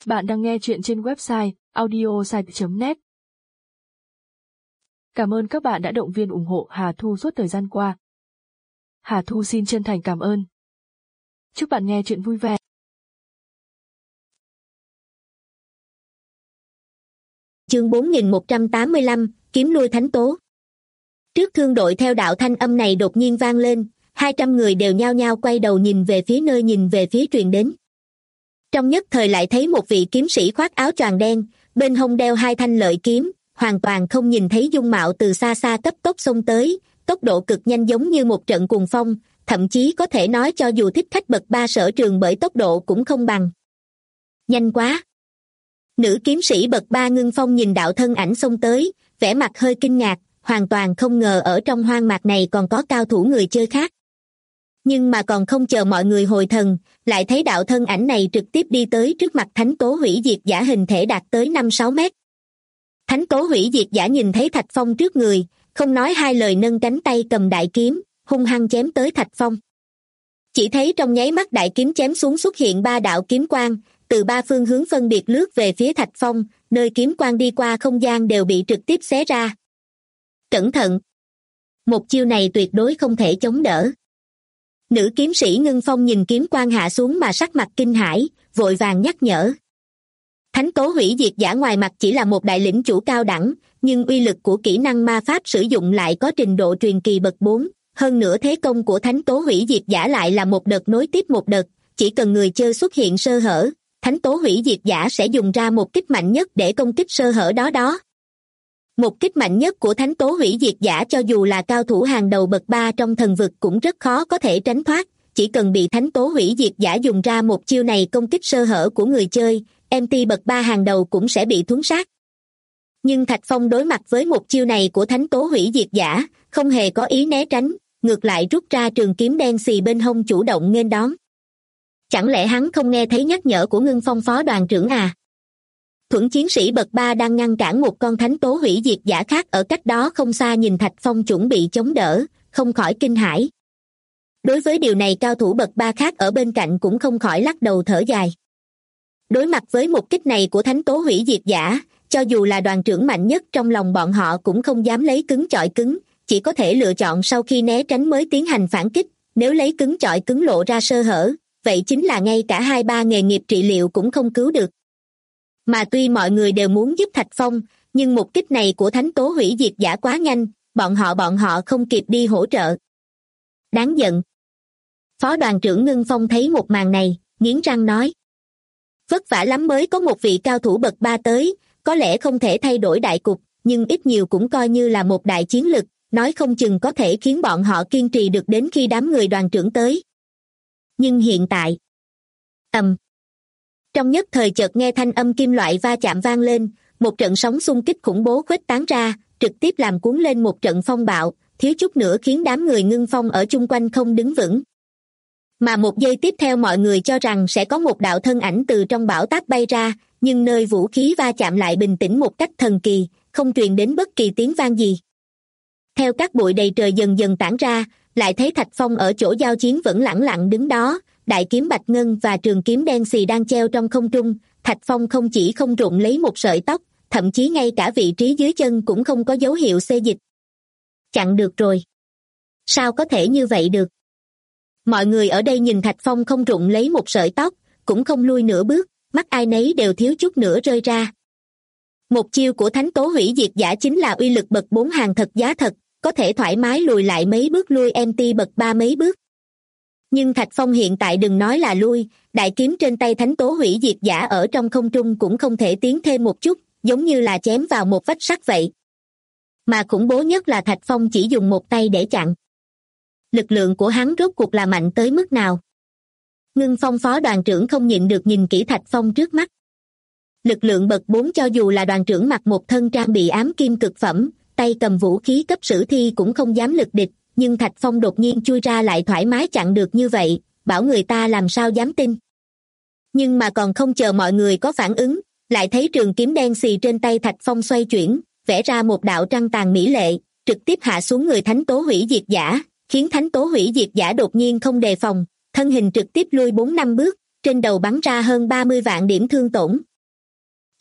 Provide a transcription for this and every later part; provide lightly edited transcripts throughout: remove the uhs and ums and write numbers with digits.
Bạn đang nghe chuyện trên website audiosite.net. Cảm ơn các bạn đã động viên ủng hộ Hà Thu suốt thời gian qua. Hà Thu xin chân thành cảm ơn. Chúc bạn nghe chuyện vui vẻ. Chương 4185, kiếm lui thánh tố. Trước thương đội theo đạo thanh âm này đột nhiên vang lên, 200 người đều nhao nhao quay đầu nhìn về phía nơi nhìn về phía truyền đến. Trong nhất thời lại thấy một vị kiếm sĩ khoác áo choàng đen, bên hông đeo 2 thanh lợi kiếm, hoàn toàn không nhìn thấy dung mạo từ xa xa cấp tốc xông tới, tốc độ cực nhanh giống như một trận cuồng phong, thậm chí có thể nói cho dù thích khách bậc 3 sở trường bởi tốc độ cũng không bằng. Nhanh quá! Nữ kiếm sĩ bậc 3 Ngưng Phong nhìn đạo thân ảnh xông tới, vẻ mặt hơi kinh ngạc, hoàn toàn không ngờ ở trong hoang mạc này còn có cao thủ người chơi khác. Nhưng mà còn không chờ mọi người hồi thần, lại thấy đạo thân ảnh này trực tiếp đi tới trước mặt Thánh Tố Hủy Diệt Giả, hình thể đạt tới 5-6 mét. Thánh Tố Hủy Diệt Giả nhìn thấy Thạch Phong trước người, không nói hai lời nâng cánh tay cầm đại kiếm, hung hăng chém tới Thạch Phong. Chỉ thấy trong nháy mắt đại kiếm chém xuống xuất hiện 3 đạo kiếm quang, từ 3 phương hướng phân biệt lướt về phía Thạch Phong, nơi kiếm quang đi qua không gian đều bị trực tiếp xé ra. Cẩn thận! Một chiêu này tuyệt đối không thể chống đỡ. Nữ kiếm sĩ Ngưng Phong nhìn kiếm quang hạ xuống mà sắc mặt kinh hãi, vội vàng nhắc nhở. Thánh Tố Hủy Diệt Giả ngoài mặt chỉ là một đại lĩnh chủ cao đẳng, nhưng uy lực của kỹ năng ma pháp sử dụng lại có trình độ truyền kỳ bậc 4, hơn nữa thế công của Thánh Tố Hủy Diệt Giả lại là một đợt nối tiếp một đợt, chỉ cần người chơi xuất hiện sơ hở, Thánh Tố Hủy Diệt Giả sẽ dùng ra một kích mạnh nhất để công kích sơ hở đó. Một kích mạnh nhất của Thánh Tố Hủy Diệt Giả cho dù là cao thủ hàng đầu bậc 3 trong thần vực cũng rất khó có thể tránh thoát, chỉ cần bị Thánh Tố Hủy Diệt Giả dùng ra một chiêu này công kích sơ hở của người chơi, MT bậc 3 hàng đầu cũng sẽ bị thuấn sát. Nhưng Thạch Phong đối mặt với một chiêu này của Thánh Tố Hủy Diệt Giả, không hề có ý né tránh, ngược lại rút ra trường kiếm đen xì bên hông chủ động nghênh đón. Chẳng lẽ hắn không nghe thấy nhắc nhở của Ngưng Phong phó đoàn trưởng à? Thuẫn chiến sĩ bậc 3 đang ngăn cản một con Thánh Tố Hủy Diệt Giả khác ở cách đó không xa nhìn Thạch Phong chuẩn bị chống đỡ, không khỏi kinh hãi. Đối với điều này cao thủ bậc 3 khác ở bên cạnh cũng không khỏi lắc đầu thở dài. Đối mặt với một kích này của Thánh Tố Hủy Diệt Giả, cho dù là đoàn trưởng mạnh nhất trong lòng bọn họ cũng không dám lấy cứng chọi cứng, chỉ có thể lựa chọn sau khi né tránh mới tiến hành phản kích, nếu lấy cứng chọi cứng lộ ra sơ hở, vậy chính là ngay cả 2-3 nghề nghiệp trị liệu cũng không cứu được. Mà tuy mọi người đều muốn giúp Thạch Phong, nhưng một kích này của Thánh Tố Hủy Diệt Giả quá nhanh, bọn họ không kịp đi hỗ trợ. Đáng giận! Phó đoàn trưởng Ngưng Phong thấy một màn này, nghiến răng nói. Vất vả lắm mới có một vị cao thủ bậc 3 tới, có lẽ không thể thay đổi đại cục, nhưng ít nhiều cũng coi như là một đại chiến lực, nói không chừng có thể khiến bọn họ kiên trì được đến khi đám người đoàn trưởng tới. Nhưng hiện tại... Trong nhất thời chợt nghe thanh âm kim loại va chạm vang lên, một trận sóng xung kích khủng bố khuếch tán ra, trực tiếp làm cuốn lên một trận phong bạo, thiếu chút nữa khiến đám người Ngưng Phong ở chung quanh không đứng vững. Mà một giây tiếp theo mọi người cho rằng sẽ có một đạo thân ảnh từ trong bão táp bay ra, nhưng nơi vũ khí va chạm lại bình tĩnh một cách thần kỳ, không truyền đến bất kỳ tiếng vang gì. Theo các bụi đầy trời dần dần tản ra, lại thấy Thạch Phong ở chỗ giao chiến vẫn lẳng lặng đứng đó, đại kiếm bạch ngân và trường kiếm đen xì đang treo trong không trung. Thạch Phong không chỉ không rụng lấy một sợi tóc, thậm chí ngay cả vị trí dưới chân cũng không có dấu hiệu xê dịch. Chặn được rồi. Sao có thể như vậy được? Mọi người ở đây nhìn Thạch Phong không rụng lấy một sợi tóc, cũng không lui nửa bước, mắt ai nấy đều thiếu chút nữa rơi ra. Một chiêu của Thánh Tố Hủy Diệt Giả chính là uy lực bậc 4 hàng thật giá thật, có thể thoải mái lùi lại mấy bước, lui MT bậc 3 mấy bước. Nhưng Thạch Phong hiện tại đừng nói là lui, đại kiếm trên tay Thánh Tố Hủy Diệt Giả ở trong không trung cũng không thể tiến thêm một chút, giống như là chém vào một vách sắt vậy. Mà khủng bố nhất là Thạch Phong chỉ dùng một tay để chặn. Lực lượng của hắn rốt cuộc là mạnh tới mức nào? Ngưng Phong phó đoàn trưởng không nhịn được nhìn kỹ Thạch Phong trước mắt. Lực lượng bậc 4 cho dù là đoàn trưởng mặc một thân trang bị ám kim cực phẩm, tay cầm vũ khí cấp sử thi cũng không dám lực địch, nhưng Thạch Phong đột nhiên chui ra lại thoải mái chặn được như vậy, bảo người ta làm sao dám tin. Nhưng mà còn không chờ mọi người có phản ứng, lại thấy trường kiếm đen xì trên tay Thạch Phong xoay chuyển, vẽ ra một đạo trăng tàn mỹ lệ, trực tiếp hạ xuống người Thánh Tố Hủy Diệt Giả, khiến Thánh Tố Hủy Diệt Giả đột nhiên không đề phòng, thân hình trực tiếp lui 4-5 bước, trên đầu bắn ra hơn 30 vạn điểm thương tổn,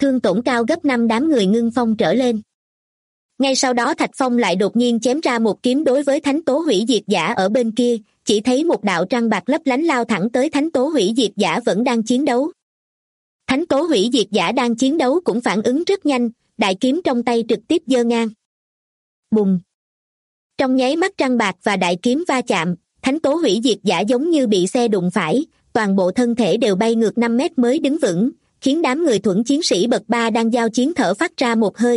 thương tổn cao gấp 5 đám người Ngưng Phong trở lên. Ngay sau đó Thạch Phong lại đột nhiên chém ra một kiếm đối với thánh tố hủy diệt giả ở bên kia, chỉ thấy một đạo trăng bạc lấp lánh lao thẳng tới thánh tố hủy diệt giả vẫn đang chiến đấu. Thánh tố hủy diệt giả đang chiến đấu cũng phản ứng rất nhanh, đại kiếm trong tay trực tiếp giơ ngang. Bùng! Trong nháy mắt trăng bạc và đại kiếm va chạm, thánh tố hủy diệt giả giống như bị xe đụng phải, toàn bộ thân thể đều bay ngược 5 mét mới đứng vững, khiến đám người thuẫn chiến sĩ bậc 3 đang giao chiến thở phát ra một hơi.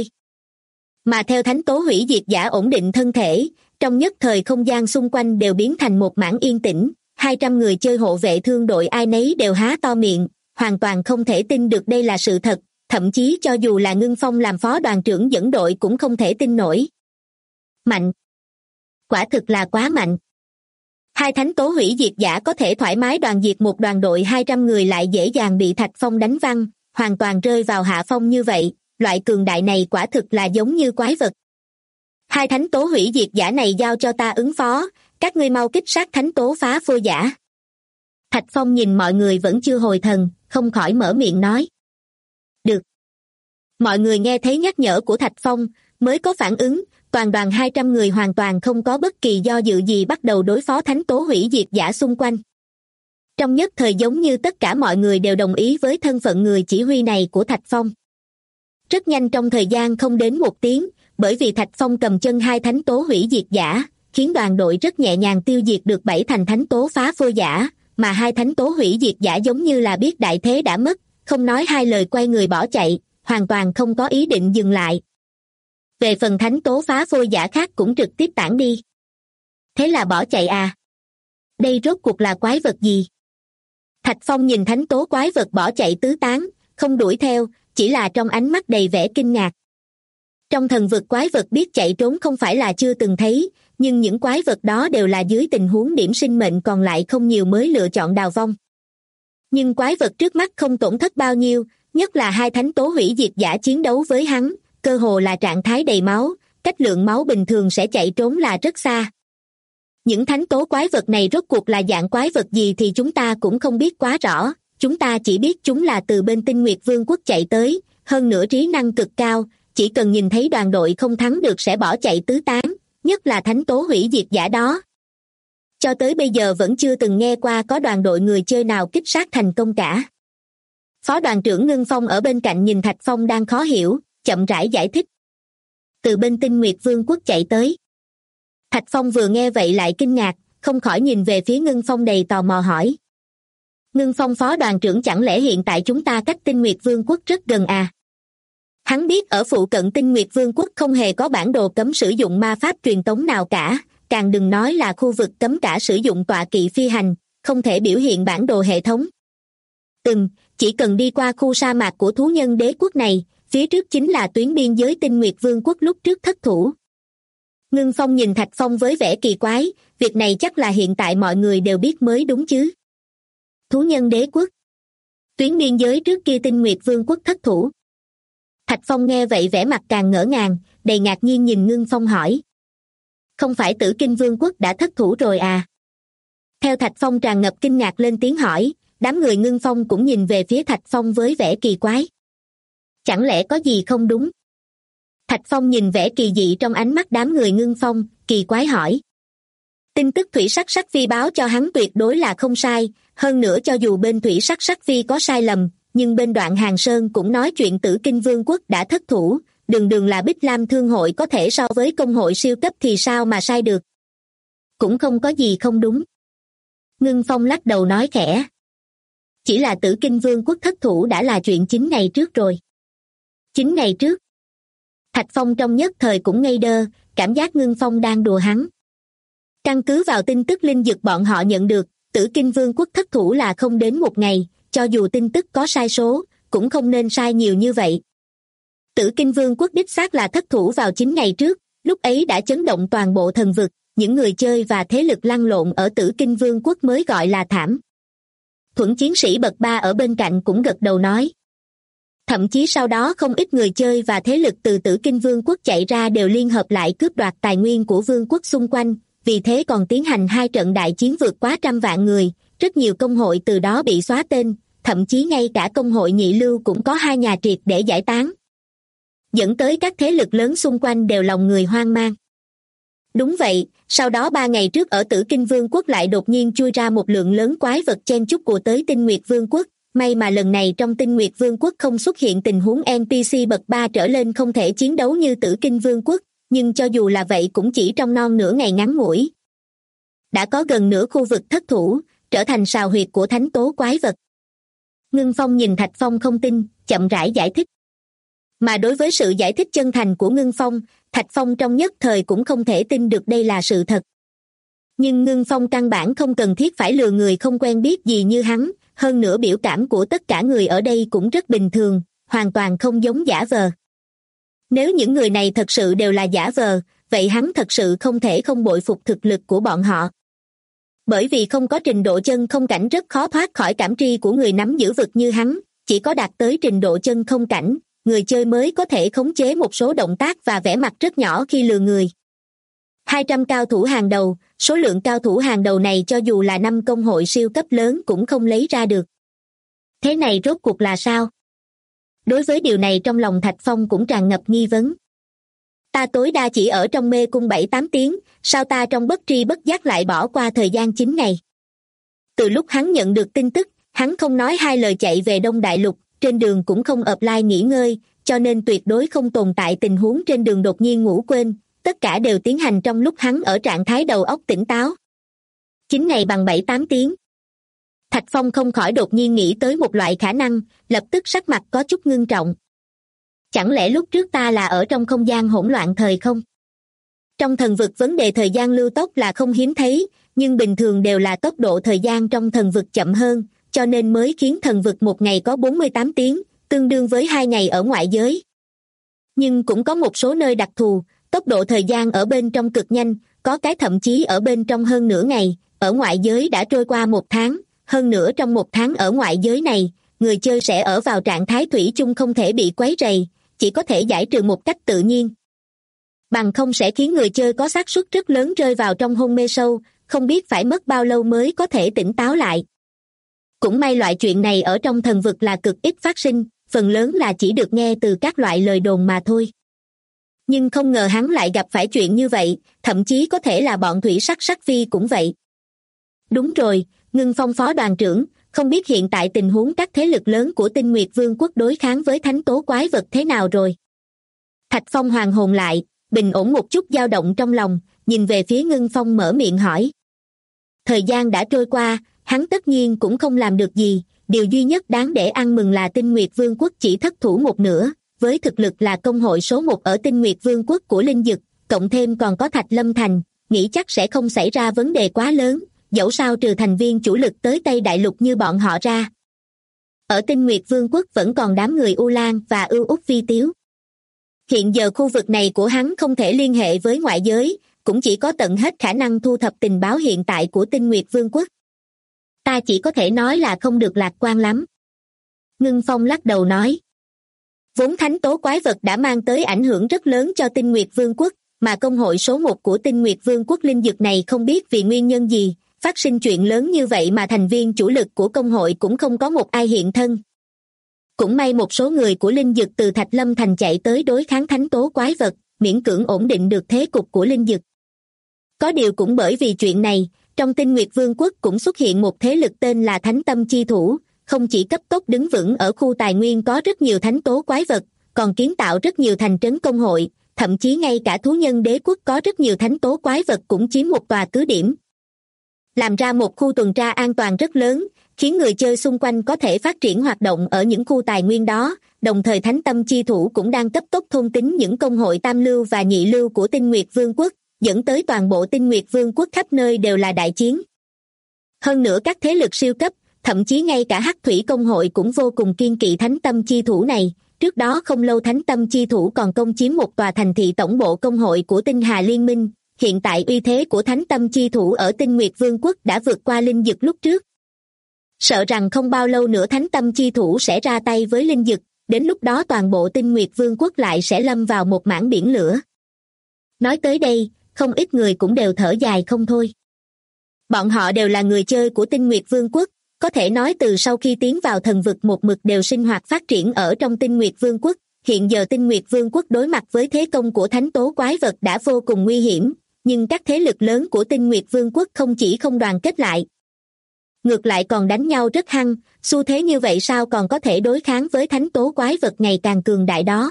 Mà theo thánh tố hủy diệt giả ổn định thân thể, trong nhất thời không gian xung quanh đều biến thành một mảng yên tĩnh, 200 người chơi hộ vệ thương đội ai nấy đều há to miệng, hoàn toàn không thể tin được đây là sự thật, thậm chí cho dù là Ngưng Phong làm phó đoàn trưởng dẫn đội cũng không thể tin nổi. Mạnh! Quả thực là quá mạnh. Hai thánh tố hủy diệt giả có thể thoải mái đoàn diệt một đoàn đội 200 người lại dễ dàng bị Thạch Phong đánh văng, hoàn toàn rơi vào hạ phong như vậy, loại cường đại này quả thực là giống như quái vật. Hai thánh tố hủy diệt giả này giao cho ta ứng phó, các ngươi mau kích sát thánh tố phá phôi giả. Thạch Phong nhìn mọi người vẫn chưa hồi thần, không khỏi mở miệng nói. Được. Mọi người nghe thấy nhắc nhở của Thạch Phong, mới có phản ứng, toàn đoàn 200 người hoàn toàn không có bất kỳ do dự gì bắt đầu đối phó thánh tố hủy diệt giả xung quanh. Trong nhất thời giống như tất cả mọi người đều đồng ý với thân phận người chỉ huy này của Thạch Phong. Rất nhanh trong thời gian không đến 1 tiếng, bởi vì Thạch Phong cầm chân hai thánh tố hủy diệt giả, khiến đoàn đội rất nhẹ nhàng tiêu diệt được 7 thành thánh tố phá phôi giả, mà hai thánh tố hủy diệt giả giống như là biết đại thế đã mất, không nói hai lời quay người bỏ chạy, hoàn toàn không có ý định dừng lại. Về phần thánh tố phá phôi giả khác cũng trực tiếp tản đi. Thế là bỏ chạy à? Đây rốt cuộc là quái vật gì? Thạch Phong nhìn thánh tố quái vật bỏ chạy tứ tán, không đuổi theo, chỉ là trong ánh mắt đầy vẻ kinh ngạc. Trong thần vực quái vật biết chạy trốn không phải là chưa từng thấy, nhưng những quái vật đó đều là dưới tình huống điểm sinh mệnh còn lại không nhiều mới lựa chọn đào vong. Nhưng quái vật trước mắt không tổn thất bao nhiêu, nhất là hai thánh tố hủy diệt giả chiến đấu với hắn, cơ hồ là trạng thái đầy máu, cách lượng máu bình thường sẽ chạy trốn là rất xa. Những thánh tố quái vật này rốt cuộc là dạng quái vật gì thì chúng ta cũng không biết quá rõ, chúng ta chỉ biết chúng là từ bên Tinh Nguyệt Vương quốc chạy tới, hơn nữa trí năng cực cao, chỉ cần nhìn thấy đoàn đội không thắng được sẽ bỏ chạy tứ tán, nhất là thánh tố hủy diệt giả đó. Cho tới bây giờ vẫn chưa từng nghe qua có đoàn đội người chơi nào kích sát thành công cả. Phó đoàn trưởng Ngưng Phong ở bên cạnh nhìn Thạch Phong đang khó hiểu, chậm rãi giải thích. Từ bên Tinh Nguyệt Vương quốc chạy tới. Thạch Phong vừa nghe vậy lại kinh ngạc, không khỏi nhìn về phía Ngưng Phong đầy tò mò hỏi. Ngưng Phong phó đoàn trưởng chẳng lẽ hiện tại chúng ta cách Tinh Nguyệt Vương quốc rất gần à? Hắn biết ở phụ cận Tinh Nguyệt Vương quốc không hề có bản đồ cấm sử dụng ma pháp truyền tống nào cả, càng đừng nói là khu vực cấm cả sử dụng tọa kỵ phi hành, không thể biểu hiện bản đồ hệ thống. Chỉ cần đi qua khu sa mạc của thú nhân đế quốc này, phía trước chính là tuyến biên giới Tinh Nguyệt Vương quốc lúc trước thất thủ. Ngưng Phong nhìn Thạch Phong với vẻ kỳ quái, việc này chắc là hiện tại mọi người đều biết mới đúng chứ. Thú nhân đế quốc. Tuyến biên giới trước kia Tinh Nguyệt Vương quốc thất thủ. Thạch Phong nghe vậy vẻ mặt càng ngỡ ngàng, đầy ngạc nhiên nhìn Ngưng Phong hỏi. Không phải Tử Kinh Vương quốc đã thất thủ rồi à? Theo Thạch Phong tràn ngập kinh ngạc lên tiếng hỏi, đám người Ngưng Phong cũng nhìn về phía Thạch Phong với vẻ kỳ quái. Chẳng lẽ có gì không đúng? Thạch Phong nhìn vẻ kỳ dị trong ánh mắt đám người Ngưng Phong, kỳ quái hỏi. Tin tức Thủy Sắc Sắc Phi báo cho hắn tuyệt đối là không sai, hơn nữa cho dù bên Thủy Sắc Sắc Phi có sai lầm, nhưng bên Đoạn Hàng Sơn cũng nói chuyện Tử Kinh Vương quốc đã thất thủ, đường là Bích Lam Thương hội có thể so với công hội siêu cấp thì sao mà sai được. Cũng không có gì không đúng. Ngưng Phong lắc đầu nói khẽ. Chỉ là Tử Kinh Vương quốc thất thủ đã là chuyện 9 ngày trước rồi. 9 ngày trước. Thạch Phong trong nhất thời cũng ngây đơ, cảm giác Ngưng Phong đang đùa hắn. Căn cứ vào tin tức linh dực bọn họ nhận được, Tử Kinh Vương quốc thất thủ là không đến 1 ngày, cho dù tin tức có sai số, cũng không nên sai nhiều như vậy. Tử Kinh Vương quốc đích xác là thất thủ vào 9 ngày trước, lúc ấy đã chấn động toàn bộ thần vực, những người chơi và thế lực lăn lộn ở Tử Kinh Vương quốc mới gọi là thảm. Thuẫn chiến sĩ bậc 3 ở bên cạnh cũng gật đầu nói. Thậm chí sau đó không ít người chơi và thế lực từ Tử Kinh Vương quốc chạy ra đều liên hợp lại cướp đoạt tài nguyên của vương quốc xung quanh, vì thế còn tiến hành 2 trận đại chiến vượt quá 100 vạn người, rất nhiều công hội từ đó bị xóa tên, thậm chí ngay cả công hội nhị lưu cũng có 2 nhà triệt để giải tán, dẫn tới các thế lực lớn xung quanh đều lòng người hoang mang. Đúng vậy, sau đó 3 ngày trước ở Tử Kinh Vương quốc lại đột nhiên chui ra một lượng lớn quái vật chen chúc của tới Tinh Nguyệt Vương quốc. May mà lần này trong Tinh Nguyệt Vương quốc không xuất hiện tình huống NPC bậc 3 trở lên không thể chiến đấu như Tử Kinh Vương quốc, nhưng cho dù là vậy cũng chỉ trong non nửa ngày ngắn ngủi đã có gần nửa khu vực thất thủ, trở thành sào huyệt của thánh tố quái vật. Ngưng Phong nhìn Thạch Phong không tin, chậm rãi giải thích. Mà đối với sự giải thích chân thành của Ngưng Phong, Thạch Phong trong nhất thời cũng không thể tin được đây là sự thật. Nhưng Ngưng Phong căn bản không cần thiết phải lừa người không quen biết gì như hắn, hơn nữa biểu cảm của tất cả người ở đây cũng rất bình thường, hoàn toàn không giống giả vờ. Nếu những người này thật sự đều là giả vờ, vậy hắn thật sự không thể không bội phục thực lực của bọn họ. Bởi vì không có trình độ chân không cảnh rất khó thoát khỏi cảm tri của người nắm giữ vực như hắn, chỉ có đạt tới trình độ chân không cảnh, người chơi mới có thể khống chế một số động tác và vẻ mặt rất nhỏ khi lừa người. 200 cao thủ hàng đầu, số lượng cao thủ hàng đầu này cho dù là 5 công hội siêu cấp lớn cũng không lấy ra được. Thế này rốt cuộc là sao? Đối với điều này trong lòng Thạch Phong cũng tràn ngập nghi vấn. Ta tối đa chỉ ở trong mê cung 7-8 tiếng, sao ta trong bất tri bất giác lại bỏ qua thời gian 9 ngày? Từ lúc hắn nhận được tin tức, hắn không nói hai lời chạy về Đông Đại Lục, trên đường cũng không offline nghỉ ngơi, cho nên tuyệt đối không tồn tại tình huống trên đường đột nhiên ngủ quên, tất cả đều tiến hành trong lúc hắn ở trạng thái đầu óc tỉnh táo. 9 ngày bằng 7-8 tiếng. Thạch Phong không khỏi đột nhiên nghĩ tới một loại khả năng, lập tức sắc mặt có chút ngưng trọng. Chẳng lẽ lúc trước ta là ở trong không gian hỗn loạn thời không? Trong thần vực vấn đề thời gian lưu tốc là không hiếm thấy, nhưng bình thường đều là tốc độ thời gian trong thần vực chậm hơn, cho nên mới khiến thần vực một ngày có 48 tiếng, tương đương với 2 ngày ở ngoại giới. Nhưng cũng có một số nơi đặc thù, tốc độ thời gian ở bên trong cực nhanh, có cái thậm chí ở bên trong hơn nửa ngày, ở ngoại giới đã trôi qua 1 tháng, hơn nữa trong 1 tháng ở ngoại giới này, người chơi sẽ ở vào trạng thái thủy chung không thể bị quấy rầy, chỉ có thể giải trừ một cách tự nhiên. Bằng không sẽ khiến người chơi có xác suất rất lớn rơi vào trong hôn mê sâu, không biết phải mất bao lâu mới có thể tỉnh táo lại. Cũng may loại chuyện này ở trong thần vực là cực ít phát sinh, phần lớn là chỉ được nghe từ các loại lời đồn mà thôi. Nhưng không ngờ hắn lại gặp phải chuyện như vậy, thậm chí có thể là bọn thủy sắc sắc phi cũng vậy. Đúng rồi, Ngưng Phong phó đoàn trưởng, không biết hiện tại tình huống các thế lực lớn của Tinh Nguyệt Vương quốc đối kháng với thánh tố quái vật thế nào rồi? Thạch Phong hoàn hồn lại, bình ổn một chút dao động trong lòng, nhìn về phía Ngưng Phong mở miệng hỏi. Thời gian đã trôi qua, hắn tất nhiên cũng không làm được gì, điều duy nhất đáng để ăn mừng là Tinh Nguyệt Vương quốc chỉ thất thủ một nửa, với thực lực là công hội số 1 ở Tinh Nguyệt Vương quốc của Linh Dực, cộng thêm còn có Thạch Lâm Thành, nghĩ chắc sẽ không xảy ra vấn đề quá lớn, dẫu sao trừ thành viên chủ lực tới Tây Đại Lục như bọn họ ra. Ở Tinh Nguyệt Vương quốc vẫn còn đám người U Lan và Ưu Úc Vi Tiếu. Hiện giờ khu vực này của hắn không thể liên hệ với ngoại giới, cũng chỉ có tận hết khả năng thu thập tình báo hiện tại của Tinh Nguyệt Vương quốc. Ta chỉ có thể nói là không được lạc quan lắm. Ngưng Phong lắc đầu nói. Vốn thánh tố quái vật đã mang tới ảnh hưởng rất lớn cho Tinh Nguyệt Vương quốc, mà công hội số 1 của Tinh Nguyệt Vương quốc Linh Dực này không biết vì nguyên nhân gì, phát sinh chuyện lớn như vậy mà thành viên chủ lực của công hội cũng không có một ai hiện thân. Cũng may một số người của Linh Dực từ Thạch Lâm Thành chạy tới đối kháng thánh tố quái vật, miễn cưỡng ổn định được thế cục của Linh Dực. Có điều cũng bởi vì chuyện này, trong Tinh Nguyệt Vương quốc cũng xuất hiện một thế lực tên là Thánh Tâm Chi Thủ, không chỉ cấp tốc đứng vững ở khu tài nguyên có rất nhiều thánh tố quái vật, còn kiến tạo rất nhiều thành trấn công hội, thậm chí ngay cả thú nhân đế quốc có rất nhiều thánh tố quái vật cũng chiếm một tòa cứ điểm. Làm ra một khu tuần tra an toàn rất lớn, khiến người chơi xung quanh có thể phát triển hoạt động ở những khu tài nguyên đó, đồng thời Thánh Tâm Chi Thủ cũng đang cấp tốc thôn tính những công hội tam lưu và nhị lưu của Tinh Nguyệt Vương quốc, dẫn tới toàn bộ Tinh Nguyệt Vương quốc khắp nơi đều là đại chiến. Hơn nữa các thế lực siêu cấp, thậm chí ngay cả Hắc Thủy công hội cũng vô cùng kiên kỵ Thánh Tâm Chi Thủ này. Trước đó không lâu Thánh Tâm Chi Thủ còn công chiếm một tòa thành thị tổng bộ công hội của Tinh Hà Liên minh, hiện tại uy thế của Thánh Tâm Chi Thủ ở Tinh Nguyệt Vương quốc đã vượt qua Linh Dực lúc trước. Sợ rằng không bao lâu nữa Thánh Tâm Chi Thủ sẽ ra tay với Linh Dực, đến lúc đó toàn bộ Tinh Nguyệt Vương quốc lại sẽ lâm vào một mảng biển lửa. Nói tới đây, không ít người cũng đều thở dài không thôi. Bọn họ đều là người chơi của Tinh Nguyệt Vương quốc, có thể nói từ sau khi tiến vào thần vực một mực đều sinh hoạt phát triển ở trong Tinh Nguyệt Vương quốc. Hiện giờ Tinh Nguyệt Vương quốc đối mặt với thế công của thánh tố quái vật đã vô cùng nguy hiểm, nhưng các thế lực lớn của Tinh Nguyệt Vương quốc không chỉ không đoàn kết lại, ngược lại còn đánh nhau rất hăng, xu thế như vậy sao còn có thể đối kháng với thánh tố quái vật ngày càng cường đại đó.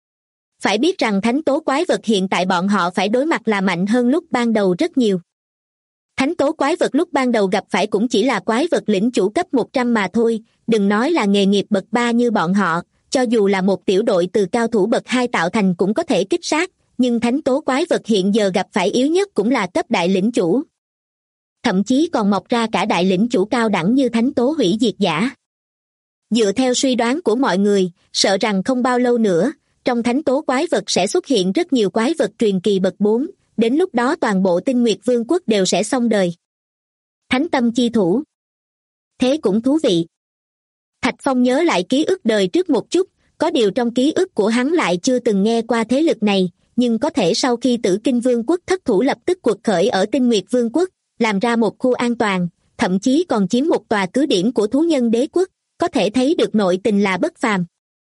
Phải biết rằng thánh tố quái vật hiện tại bọn họ phải đối mặt là mạnh hơn lúc ban đầu rất nhiều. Thánh tố quái vật lúc ban đầu gặp phải cũng chỉ là quái vật lĩnh chủ cấp 100 mà thôi, đừng nói là nghề nghiệp bậc 3 như bọn họ, cho dù là một tiểu đội từ cao thủ bậc 2 tạo thành cũng có thể kích sát, nhưng thánh tố quái vật hiện giờ gặp phải yếu nhất cũng là cấp đại lĩnh chủ. Thậm chí còn mọc ra cả đại lĩnh chủ cao đẳng như thánh tố hủy diệt giả. Dựa theo suy đoán của mọi người, sợ rằng không bao lâu nữa, trong thánh tố quái vật sẽ xuất hiện rất nhiều quái vật truyền kỳ bậc 4, đến lúc đó toàn bộ Tinh Nguyệt Vương quốc đều sẽ xong đời. Thánh tâm chi thủ. Thế cũng thú vị. Thạch Phong nhớ lại ký ức đời trước một chút, có điều trong ký ức của hắn lại chưa từng nghe qua thế lực này, nhưng có thể sau khi Tử Kinh Vương quốc thất thủ lập tức quật khởi ở Tinh Nguyệt Vương quốc, làm ra một khu an toàn, thậm chí còn chiếm một tòa cứ điểm của thú nhân đế quốc, có thể thấy được nội tình là bất phàm.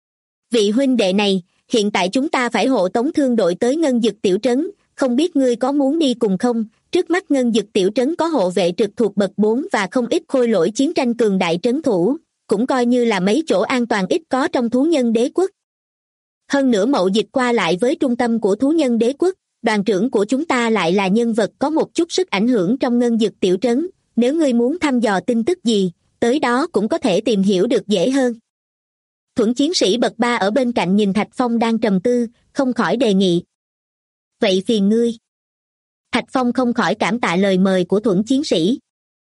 Vị huynh đệ này, hiện tại chúng ta phải hộ tống thương đội tới Ngân Dực tiểu trấn, không biết ngươi có muốn đi cùng không? Trước mắt Ngân Dực tiểu trấn có hộ vệ trực thuộc bậc 4 và không ít khôi lỗi chiến tranh cường đại trấn thủ, cũng coi như là mấy chỗ an toàn ít có trong thú nhân đế quốc. Hơn nữa mậu dịch qua lại với trung tâm của thú nhân đế quốc, đoàn trưởng của chúng ta lại là nhân vật có một chút sức ảnh hưởng trong Ngân Dực tiểu trấn, nếu ngươi muốn thăm dò tin tức gì, tới đó cũng có thể tìm hiểu được dễ hơn. Thuẫn chiến sĩ bậc 3 ở bên cạnh nhìn Thạch Phong đang trầm tư, không khỏi đề nghị. Vậy phiền ngươi. Thạch Phong không khỏi cảm tạ lời mời của thuẫn chiến sĩ.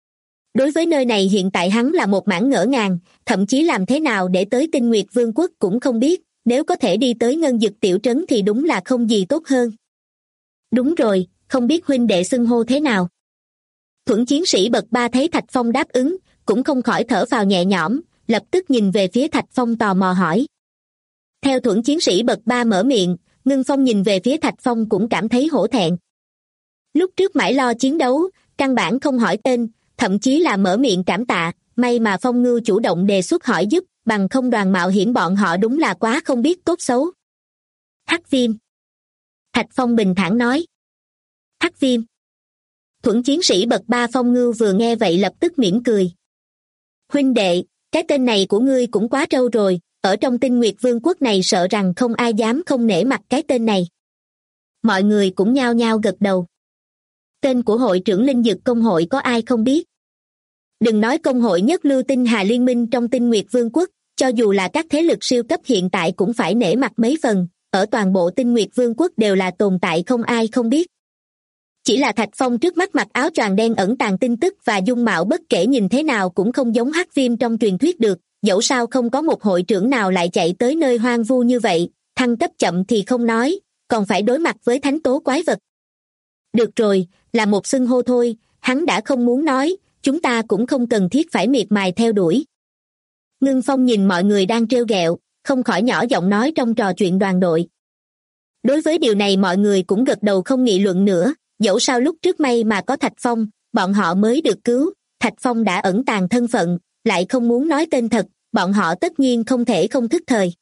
Đối với nơi này hiện tại hắn là một mảng ngỡ ngàng, thậm chí làm thế nào để tới Tinh Nguyệt Vương quốc cũng không biết, nếu có thể đi tới Ngân Dực tiểu trấn thì đúng là không gì tốt hơn. Đúng rồi, không biết huynh đệ xưng hô thế nào. Thuẫn chiến sĩ bậc 3 thấy Thạch Phong đáp ứng, cũng không khỏi thở phào nhẹ nhõm, lập tức nhìn về phía Thạch Phong tò mò hỏi. Theo thuẫn chiến sĩ bậc 3 mở miệng, Ngưng Phong nhìn về phía Thạch Phong cũng cảm thấy hổ thẹn. Lúc trước mãi lo chiến đấu, căn bản không hỏi tên, thậm chí là mở miệng cảm tạ, may mà Phong Ngưu chủ động đề xuất hỏi giúp, bằng không đoàn mạo hiểm bọn họ đúng là quá không biết tốt xấu. Hắc Viêm. Thạch Phong bình thản nói. Hắc Viêm. Thuẫn chiến sĩ bậc 3 Phong Ngưu vừa nghe vậy lập tức mỉm cười. Huynh đệ, cái tên này của ngươi cũng quá trâu rồi, ở trong Tinh Nguyệt Vương quốc này sợ rằng không ai dám không nể mặt cái tên này. Mọi người cũng nhao nhao gật đầu. Tên của hội trưởng Linh Dực công hội có ai không biết? Đừng nói công hội nhất lưu tinh hà liên minh trong Tinh Nguyệt Vương quốc, cho dù là các thế lực siêu cấp hiện tại cũng phải nể mặt mấy phần, ở toàn bộ Tinh Nguyệt Vương quốc đều là tồn tại không ai không biết. Chỉ là Thạch Phong trước mắt mặc áo choàng đen ẩn tàng tin tức và dung mạo bất kể nhìn thế nào cũng không giống Hắc Viêm trong truyền thuyết được, dẫu sao không có một hội trưởng nào lại chạy tới nơi hoang vu như vậy, thăng cấp chậm thì không nói, còn phải đối mặt với thánh tố quái vật. Được rồi, là một xưng hô thôi, hắn đã không muốn nói, chúng ta cũng không cần thiết phải miệt mài theo đuổi. Ngưng Phong nhìn mọi người đang trêu ghẹo, không khỏi nhỏ giọng nói trong trò chuyện đoàn đội. Đối với điều này mọi người cũng gật đầu không nghị luận nữa, dẫu sao lúc trước may mà có Thạch Phong, bọn họ mới được cứu, Thạch Phong đã ẩn tàng thân phận, lại không muốn nói tên thật, bọn họ tất nhiên không thể không thức thời.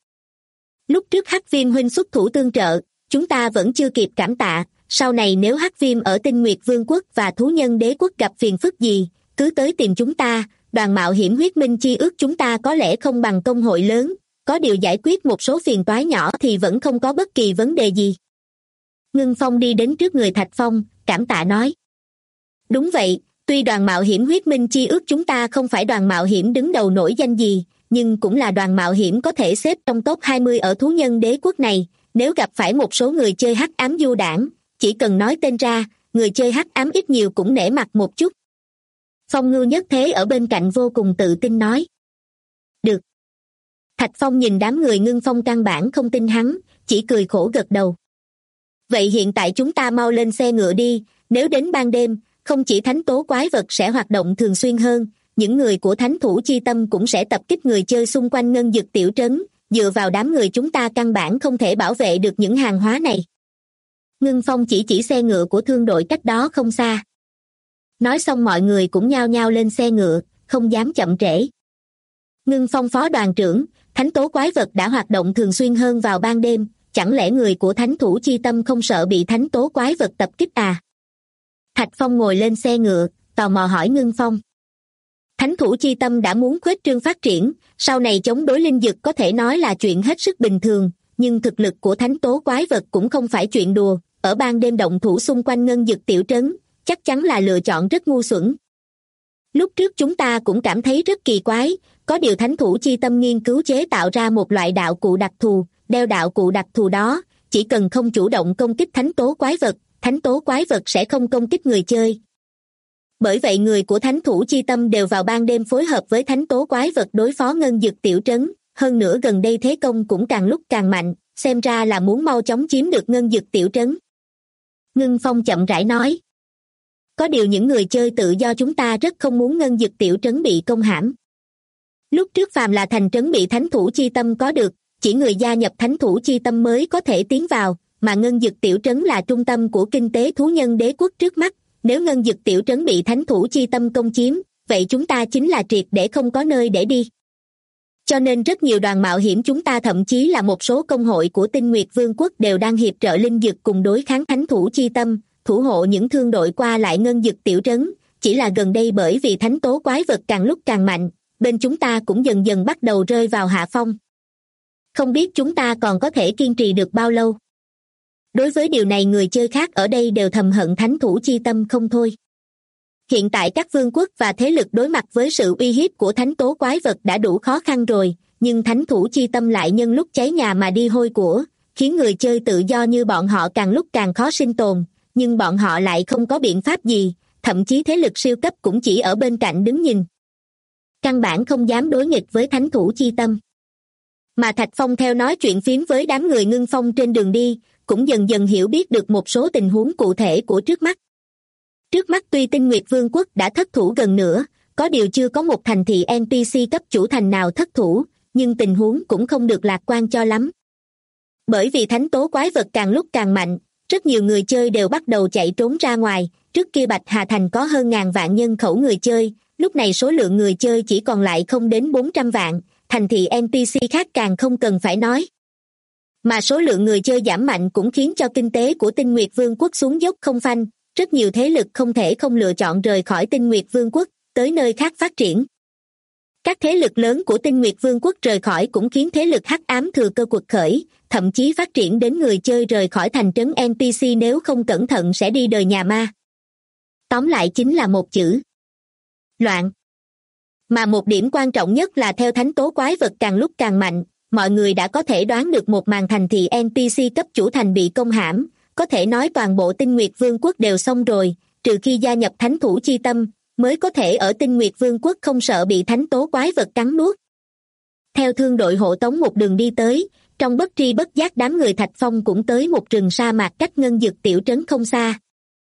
Lúc trước Hắc Viêm huynh xuất thủ tương trợ, chúng ta vẫn chưa kịp cảm tạ, sau này nếu Hắc Viêm ở Tinh Nguyệt Vương quốc và thú nhân đế quốc gặp phiền phức gì, cứ tới tìm chúng ta, đoàn mạo hiểm huyết minh chi ước chúng ta có lẽ không bằng công hội lớn, có điều giải quyết một số phiền toái nhỏ thì vẫn không có bất kỳ vấn đề gì. Ngưng Phong đi đến trước người Thạch Phong, cảm tạ nói. Đúng vậy, tuy đoàn mạo hiểm huyết minh chi ước chúng ta không phải đoàn mạo hiểm đứng đầu nổi danh gì, nhưng cũng là đoàn mạo hiểm có thể xếp trong top 20 ở thú nhân đế quốc này, nếu gặp phải một số người chơi hắc ám du đảng, chỉ cần nói tên ra, người chơi hắc ám ít nhiều cũng nể mặt một chút. Phong Ngưu nhất thế ở bên cạnh vô cùng tự tin nói. Được. Thạch Phong nhìn đám người Ngưng Phong căn bản không tin hắn, chỉ cười khổ gật đầu. Vậy hiện tại chúng ta mau lên xe ngựa đi, nếu đến ban đêm, không chỉ thánh tố quái vật sẽ hoạt động thường xuyên hơn, những người của thánh thủ chi tâm cũng sẽ tập kích người chơi xung quanh Ngân Dực tiểu trấn, dựa vào đám người chúng ta căn bản không thể bảo vệ được những hàng hóa này. Ngưng Phong chỉ xe ngựa của thương đội cách đó không xa. Nói xong mọi người cũng nhao nhao lên xe ngựa, không dám chậm trễ. Ngưng Phong phó đoàn trưởng, thánh tố quái vật đã hoạt động thường xuyên hơn vào ban đêm, chẳng lẽ người của thánh thủ chi tâm không sợ bị thánh tố quái vật tập kích à? Thạch Phong ngồi lên xe ngựa, tò mò hỏi Ngưng Phong. Thánh thủ chi tâm đã muốn khuếch trương phát triển, sau này chống đối linh dực có thể nói là chuyện hết sức bình thường, nhưng thực lực của thánh tố quái vật cũng không phải chuyện đùa, ở ban đêm động thủ xung quanh ngân dực tiểu trấn, chắc chắn là lựa chọn rất ngu xuẩn. Lúc trước chúng ta cũng cảm thấy rất kỳ quái, có điều thánh thủ chi tâm nghiên cứu chế tạo ra một loại đạo cụ đặc thù, đeo đạo cụ đặc thù đó, chỉ cần không chủ động công kích thánh tố quái vật sẽ không công kích người chơi. Bởi vậy người của thánh thủ chi tâm đều vào ban đêm phối hợp với thánh tố quái vật đối phó ngân dực tiểu trấn, hơn nữa gần đây thế công cũng càng lúc càng mạnh, xem ra là muốn mau chóng chiếm được ngân dực tiểu trấn. Ngưng Phong chậm rãi nói. Có điều những người chơi tự do chúng ta rất không muốn ngân dực tiểu trấn bị công hãm. Lúc trước phàm là thành trấn bị thánh thủ chi tâm có được, chỉ người gia nhập thánh thủ chi tâm mới có thể tiến vào, mà ngân dực tiểu trấn là trung tâm của kinh tế thú nhân đế quốc trước mắt, nếu ngân dực tiểu trấn bị thánh thủ chi tâm công chiếm, vậy chúng ta chính là triệt để không có nơi để đi. Cho nên rất nhiều đoàn mạo hiểm chúng ta thậm chí là một số công hội của Tinh Nguyệt Vương quốc đều đang hiệp trợ linh dực cùng đối kháng thánh thủ chi tâm, thủ hộ những thương đội qua lại ngân dực tiểu trấn, chỉ là gần đây bởi vì thánh tố quái vật càng lúc càng mạnh, bên chúng ta cũng dần dần bắt đầu rơi vào hạ phong. Không biết chúng ta còn có thể kiên trì được bao lâu. Đối với điều này người chơi khác ở đây đều thầm hận thánh thủ chi tâm không thôi. Hiện tại các vương quốc và thế lực đối mặt với sự uy hiếp của thánh tố quái vật đã đủ khó khăn rồi, nhưng thánh thủ chi tâm lại nhân lúc cháy nhà mà đi hôi của, khiến người chơi tự do như bọn họ càng lúc càng khó sinh tồn, nhưng bọn họ lại không có biện pháp gì, thậm chí thế lực siêu cấp cũng chỉ ở bên cạnh đứng nhìn. Căn bản không dám đối nghịch với thánh thủ chi tâm. Mà Thạch Phong theo nói chuyện phiếm với đám người Ngưng Phong trên đường đi, cũng dần dần hiểu biết được một số tình huống cụ thể của trước mắt. Trước mắt tuy Tinh Nguyệt Vương quốc đã thất thủ gần nữa, có điều chưa có một thành thị NPC cấp chủ thành nào thất thủ, nhưng tình huống cũng không được lạc quan cho lắm. Bởi vì thánh tố quái vật càng lúc càng mạnh, rất nhiều người chơi đều bắt đầu chạy trốn ra ngoài, trước kia Bạch Hà Thành có hơn ngàn vạn nhân khẩu người chơi, lúc này số lượng người chơi chỉ còn lại không đến 400 vạn, thành thị NPC khác càng không cần phải nói. Mà số lượng người chơi giảm mạnh cũng khiến cho kinh tế của Tinh Nguyệt Vương quốc xuống dốc không phanh, rất nhiều thế lực không thể không lựa chọn rời khỏi Tinh Nguyệt Vương quốc, tới nơi khác phát triển. Các thế lực lớn của Tinh Nguyệt Vương quốc rời khỏi cũng khiến thế lực hắc ám thừa cơ quật khởi, thậm chí phát triển đến người chơi rời khỏi thành trấn NPC nếu không cẩn thận sẽ đi đời nhà ma. Tóm lại chính là một chữ: loạn. Mà một điểm quan trọng nhất là theo thánh tố quái vật càng lúc càng mạnh, mọi người đã có thể đoán được một màn thành thị NPC cấp chủ thành bị công hãm, có thể nói toàn bộ Tinh Nguyệt Vương quốc đều xong rồi, trừ khi gia nhập thánh thủ chi tâm, mới có thể ở Tinh Nguyệt Vương quốc không sợ bị thánh tố quái vật cắn nuốt. Theo thương đội hộ tống một đường đi tới, trong bất tri bất giác đám người Thạch Phong cũng tới một rừng sa mạc cách ngân dực tiểu trấn không xa.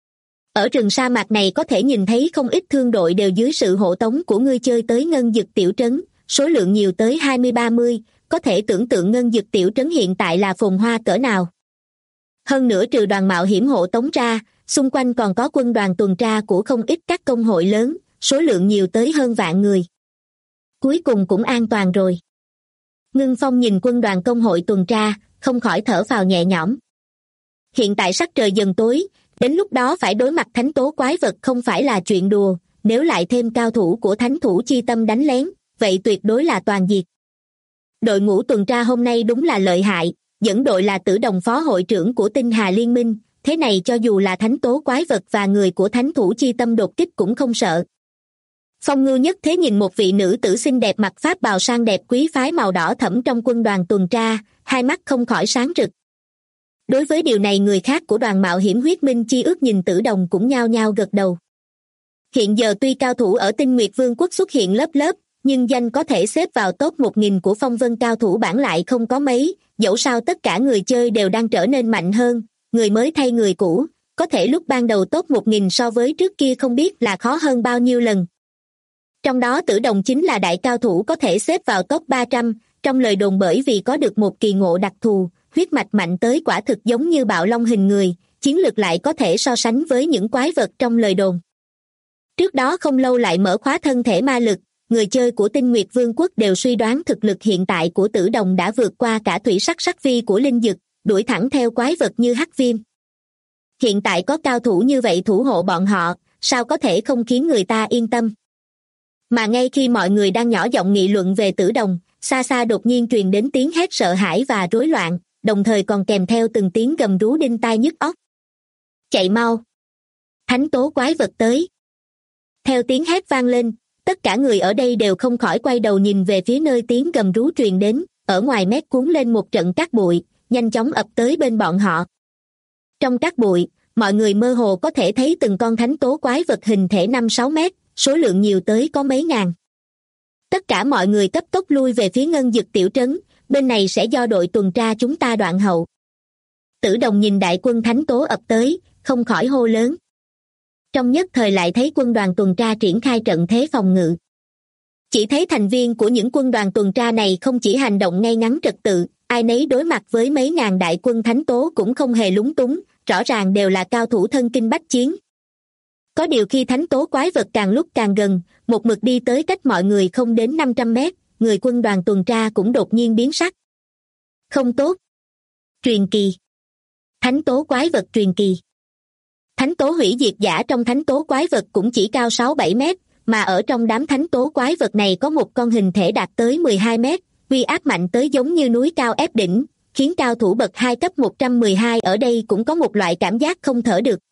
Ở rừng sa mạc này có thể nhìn thấy không ít thương đội đều dưới sự hộ tống của người chơi tới ngân dực tiểu trấn, số lượng nhiều tới 20-30, có thể tưởng tượng ngân dực tiểu trấn hiện tại là phồn hoa cỡ nào. Hơn nữa trừ đoàn mạo hiểm hộ tống ra, xung quanh còn có quân đoàn tuần tra của không ít các công hội lớn, số lượng nhiều tới hơn vạn người. Cuối cùng cũng an toàn rồi. Ngưng Phong nhìn quân đoàn công hội tuần tra, không khỏi thở phào nhẹ nhõm. Hiện tại sắc trời dần tối, đến lúc đó phải đối mặt thánh tố quái vật không phải là chuyện đùa, nếu lại thêm cao thủ của thánh thủ chi tâm đánh lén, vậy tuyệt đối là toàn diệt. Đội ngũ tuần tra hôm nay đúng là lợi hại, dẫn đội là Tử Đồng phó hội trưởng của Tinh Hà Liên minh, thế này cho dù là thánh tố quái vật và người của thánh thủ chi tâm đột kích cũng không sợ. Phong Ngưu nhất thế nhìn một vị nữ tử xinh đẹp mặc pháp bào sang đẹp quý phái màu đỏ thẫm trong quân đoàn tuần tra, hai mắt không khỏi sáng rực. Đối với điều này người khác của đoàn mạo hiểm huyết minh chi ước nhìn Tử Đồng cũng nhao nhao gật đầu. Hiện giờ tuy cao thủ ở Tinh Nguyệt Vương quốc xuất hiện lớp lớp, nhưng danh có thể xếp vào top 1000 của phong vân cao thủ bản lại không có mấy, dẫu sao tất cả người chơi đều đang trở nên mạnh hơn, người mới thay người cũ, có thể lúc ban đầu top 1000 so với trước kia không biết là khó hơn bao nhiêu lần. Trong đó Tử Đồng chính là đại cao thủ có thể xếp vào top 300, trong lời đồn bởi vì có được một kỳ ngộ đặc thù, huyết mạch mạnh tới quả thực giống như bạo long hình người, chiến lực lại có thể so sánh với những quái vật trong lời đồn. Trước đó không lâu lại mở khóa thân thể ma lực, người chơi của Tinh Nguyệt Vương quốc đều suy đoán thực lực hiện tại của Tử Đồng đã vượt qua cả thủy sắc sắc vi của linh dực, đuổi thẳng theo quái vật như hắc viêm. Hiện tại có cao thủ như vậy thủ hộ bọn họ, sao có thể không khiến người ta yên tâm. Mà ngay khi mọi người đang nhỏ giọng nghị luận về Tử Đồng, xa xa đột nhiên truyền đến tiếng hét sợ hãi và rối loạn, đồng thời còn kèm theo từng tiếng gầm rú đinh tai nhức óc. Chạy mau! Thánh tố quái vật tới! Theo tiếng hét vang lên, tất cả người ở đây đều không khỏi quay đầu nhìn về phía nơi tiếng gầm rú truyền đến, ở ngoài mét cuốn lên một trận cát bụi, nhanh chóng ập tới bên bọn họ. Trong cát bụi, mọi người mơ hồ có thể thấy từng con thánh tố quái vật hình thể 5-6 mét, số lượng nhiều tới có mấy ngàn. Tất cả mọi người cấp tốc lui về phía Ngân Dực tiểu trấn, bên này sẽ do đội tuần tra chúng ta đoạn hậu. Tử Đồng nhìn đại quân thánh tố ập tới, không khỏi hô lớn. Trong nhất thời lại thấy quân đoàn tuần tra triển khai trận thế phòng ngự. Chỉ thấy thành viên của những quân đoàn tuần tra này không chỉ hành động ngay ngắn trật tự, ai nấy đối mặt với mấy ngàn đại quân thánh tố cũng không hề lúng túng, rõ ràng đều là cao thủ thân kinh bách chiến. Có điều khi thánh tố quái vật càng lúc càng gần, một mực đi tới cách mọi người không đến 500 mét, người quân đoàn tuần tra cũng đột nhiên biến sắc. Không tốt! Truyền kỳ! Thánh tố quái vật truyền kỳ! Thánh tố hủy diệt giả trong thánh tố quái vật cũng chỉ cao 6-7 mét, mà ở trong đám thánh tố quái vật này có một con hình thể đạt tới 12 mét, uy áp mạnh tới giống như núi cao ép đỉnh, khiến cao thủ bậc 2 cấp 112 ở đây cũng có một loại cảm giác không thở được.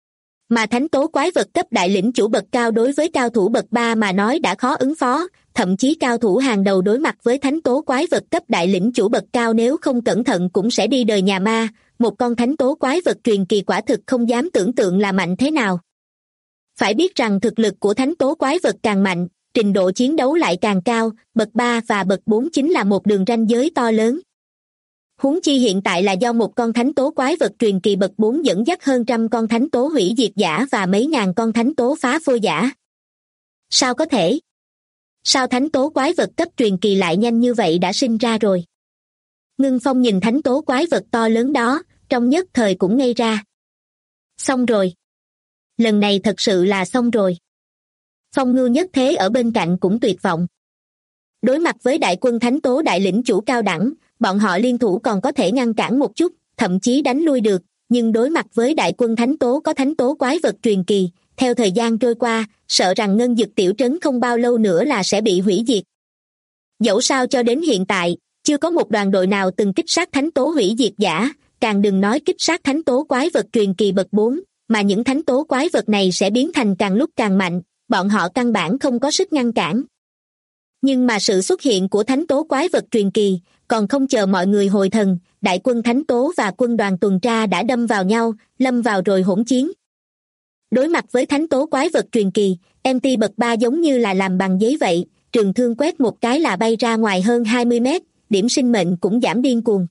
Mà thánh tố quái vật cấp đại lĩnh chủ bậc cao đối với cao thủ bậc 3 mà nói đã khó ứng phó, thậm chí cao thủ hàng đầu đối mặt với thánh tố quái vật cấp đại lĩnh chủ bậc cao nếu không cẩn thận cũng sẽ đi đời nhà ma, một con thánh tố quái vật truyền kỳ quả thực không dám tưởng tượng là mạnh thế nào. Phải biết rằng thực lực của thánh tố quái vật càng mạnh, trình độ chiến đấu lại càng cao, bậc 3 và bậc 4 chính là một đường ranh giới to lớn. Huống chi hiện tại là do một con thánh tố quái vật truyền kỳ bậc 4 dẫn dắt hơn trăm con thánh tố hủy diệt giả và mấy ngàn con thánh tố phá phôi giả. Sao có thể? Sao thánh tố quái vật cấp truyền kỳ lại nhanh như vậy đã sinh ra rồi? Ngưng Phong nhìn thánh tố quái vật to lớn đó, trong nhất thời cũng ngây ra. Xong rồi. Lần này thật sự là xong rồi. Phong Ngưu nhất thế ở bên cạnh cũng tuyệt vọng. Đối mặt với đại quân thánh tố đại lĩnh chủ cao đẳng, bọn họ liên thủ còn có thể ngăn cản một chút, thậm chí đánh lui được, nhưng đối mặt với đại quân thánh tố có thánh tố quái vật truyền kỳ, theo thời gian trôi qua, sợ rằng Ngân Dực tiểu trấn không bao lâu nữa là sẽ bị hủy diệt. Dẫu sao cho đến hiện tại, chưa có một đoàn đội nào từng kích sát thánh tố hủy diệt giả, càng đừng nói kích sát thánh tố quái vật truyền kỳ bậc 4, mà những thánh tố quái vật này sẽ biến thành càng lúc càng mạnh, bọn họ căn bản không có sức ngăn cản. Nhưng mà sự xuất hiện của thánh tố quái vật truyền kỳ, còn không chờ mọi người hồi thần, đại quân thánh tố và quân đoàn tuần tra đã đâm vào nhau, lâm vào rồi hỗn chiến. Đối mặt với thánh tố quái vật truyền kỳ, MT bậc 3 giống như là làm bằng giấy vậy, trường thương quét một cái là bay ra ngoài hơn 20 mét, điểm sinh mệnh cũng giảm điên cuồng.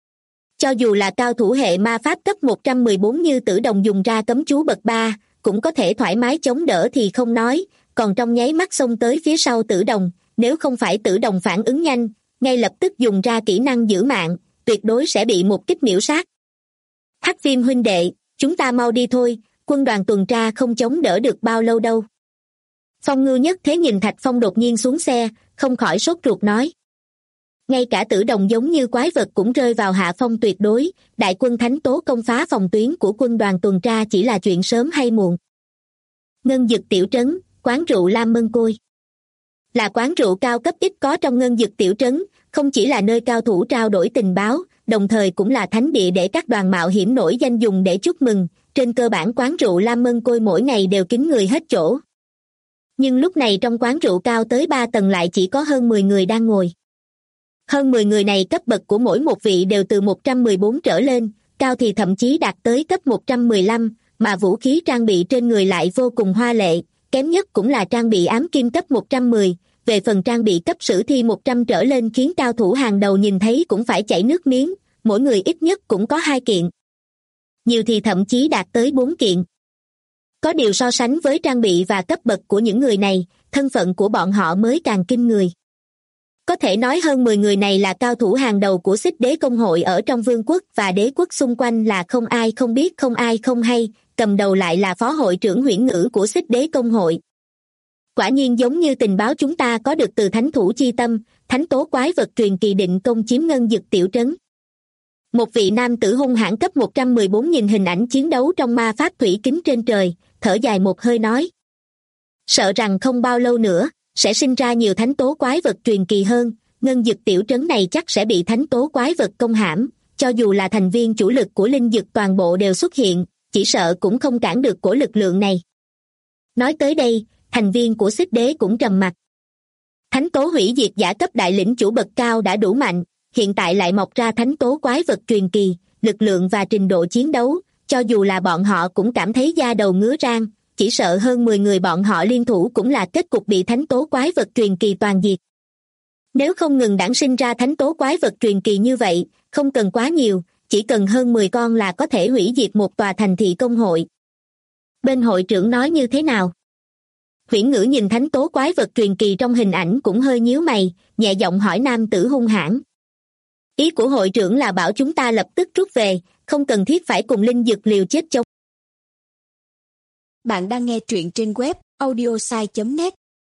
Cho dù là cao thủ hệ ma pháp cấp 114 như Tử Đồng dùng ra cấm chú bậc 3, cũng có thể thoải mái chống đỡ thì không nói, còn trong nháy mắt xông tới phía sau Tử Đồng, nếu không phải Tử Đồng phản ứng nhanh, ngay lập tức dùng ra kỹ năng giữ mạng, tuyệt đối sẽ bị một kích miểu sát. Hắc Viêm huynh đệ, chúng ta mau đi thôi, quân đoàn tuần tra không chống đỡ được bao lâu đâu. Phong Ngưu nhất thế nhìn Thạch Phong đột nhiên xuống xe, không khỏi sốt ruột nói. Ngay cả Tử Đồng giống như quái vật cũng rơi vào hạ phong tuyệt đối, đại quân thánh tố công phá phòng tuyến của quân đoàn tuần tra chỉ là chuyện sớm hay muộn. Ngân Dực tiểu trấn, quán rượu Lam Mân Côi. Là quán rượu cao cấp ít có trong Ngân Dực tiểu trấn, không chỉ là nơi cao thủ trao đổi tình báo, đồng thời cũng là thánh địa để các đoàn mạo hiểm nổi danh dùng để chúc mừng, trên cơ bản quán rượu Lam Mân Côi mỗi ngày đều kín người hết chỗ. Nhưng lúc này trong quán rượu cao tới 3 tầng lại chỉ có hơn 10 người đang ngồi. Hơn 10 người này cấp bậc của mỗi một vị đều từ 114 trở lên, cao thì thậm chí đạt tới cấp 115, mà vũ khí trang bị trên người lại vô cùng hoa lệ, kém nhất cũng là trang bị ám kim cấp 110, về phần trang bị cấp sử thi 100 trở lên khiến cao thủ hàng đầu nhìn thấy cũng phải chảy nước miếng, mỗi người ít nhất cũng có 2 kiện. Nhiều thì thậm chí đạt tới 4 kiện. Có điều so sánh với trang bị và cấp bậc của những người này, thân phận của bọn họ mới càng kinh người. Có thể nói hơn 10 người này là cao thủ hàng đầu của Xích Đế Công hội ở trong vương quốc và đế quốc xung quanh là không ai không biết không ai không hay, cầm đầu lại là phó hội trưởng Huyễn Ngữ của Xích Đế Công hội. Quả nhiên giống như tình báo chúng ta có được từ thánh thủ chi tâm, thánh tố quái vật truyền kỳ định công chiếm ngân dực tiểu trấn. Một vị nam tử hung hãn cấp 114 nhìn hình ảnh chiến đấu trong ma pháp thủy kính trên trời, thở dài một hơi nói. Sợ rằng không bao lâu nữa, sẽ sinh ra nhiều thánh tố quái vật truyền kỳ hơn, ngân dực tiểu trấn này chắc sẽ bị thánh tố quái vật công hãm, cho dù là thành viên chủ lực của linh dực toàn bộ đều xuất hiện, chỉ sợ cũng không cản được của lực lượng này. Nói tới đây, thành viên của Xích Đế cũng trầm mặc. Thánh tố hủy diệt giả cấp đại lĩnh chủ bậc cao đã đủ mạnh, hiện tại lại mọc ra thánh tố quái vật truyền kỳ, lực lượng và trình độ chiến đấu, cho dù là bọn họ cũng cảm thấy da đầu ngứa rang, chỉ sợ hơn 10 người bọn họ liên thủ cũng là kết cục bị thánh tố quái vật truyền kỳ toàn diệt. Nếu không ngừng đản sinh ra thánh tố quái vật truyền kỳ như vậy, không cần quá nhiều, chỉ cần hơn 10 con là có thể hủy diệt một tòa thành thị công hội. Bên hội trưởng nói như thế nào? Huyễn Ngữ nhìn thánh tố quái vật truyền kỳ trong hình ảnh cũng hơi nhíu mày, nhẹ giọng hỏi nam tử hung hãn. Ý của hội trưởng là bảo chúng ta lập tức rút về, không cần thiết phải cùng linh dực liều chết chống. Bạn đang nghe truyện trên web audiosai.net.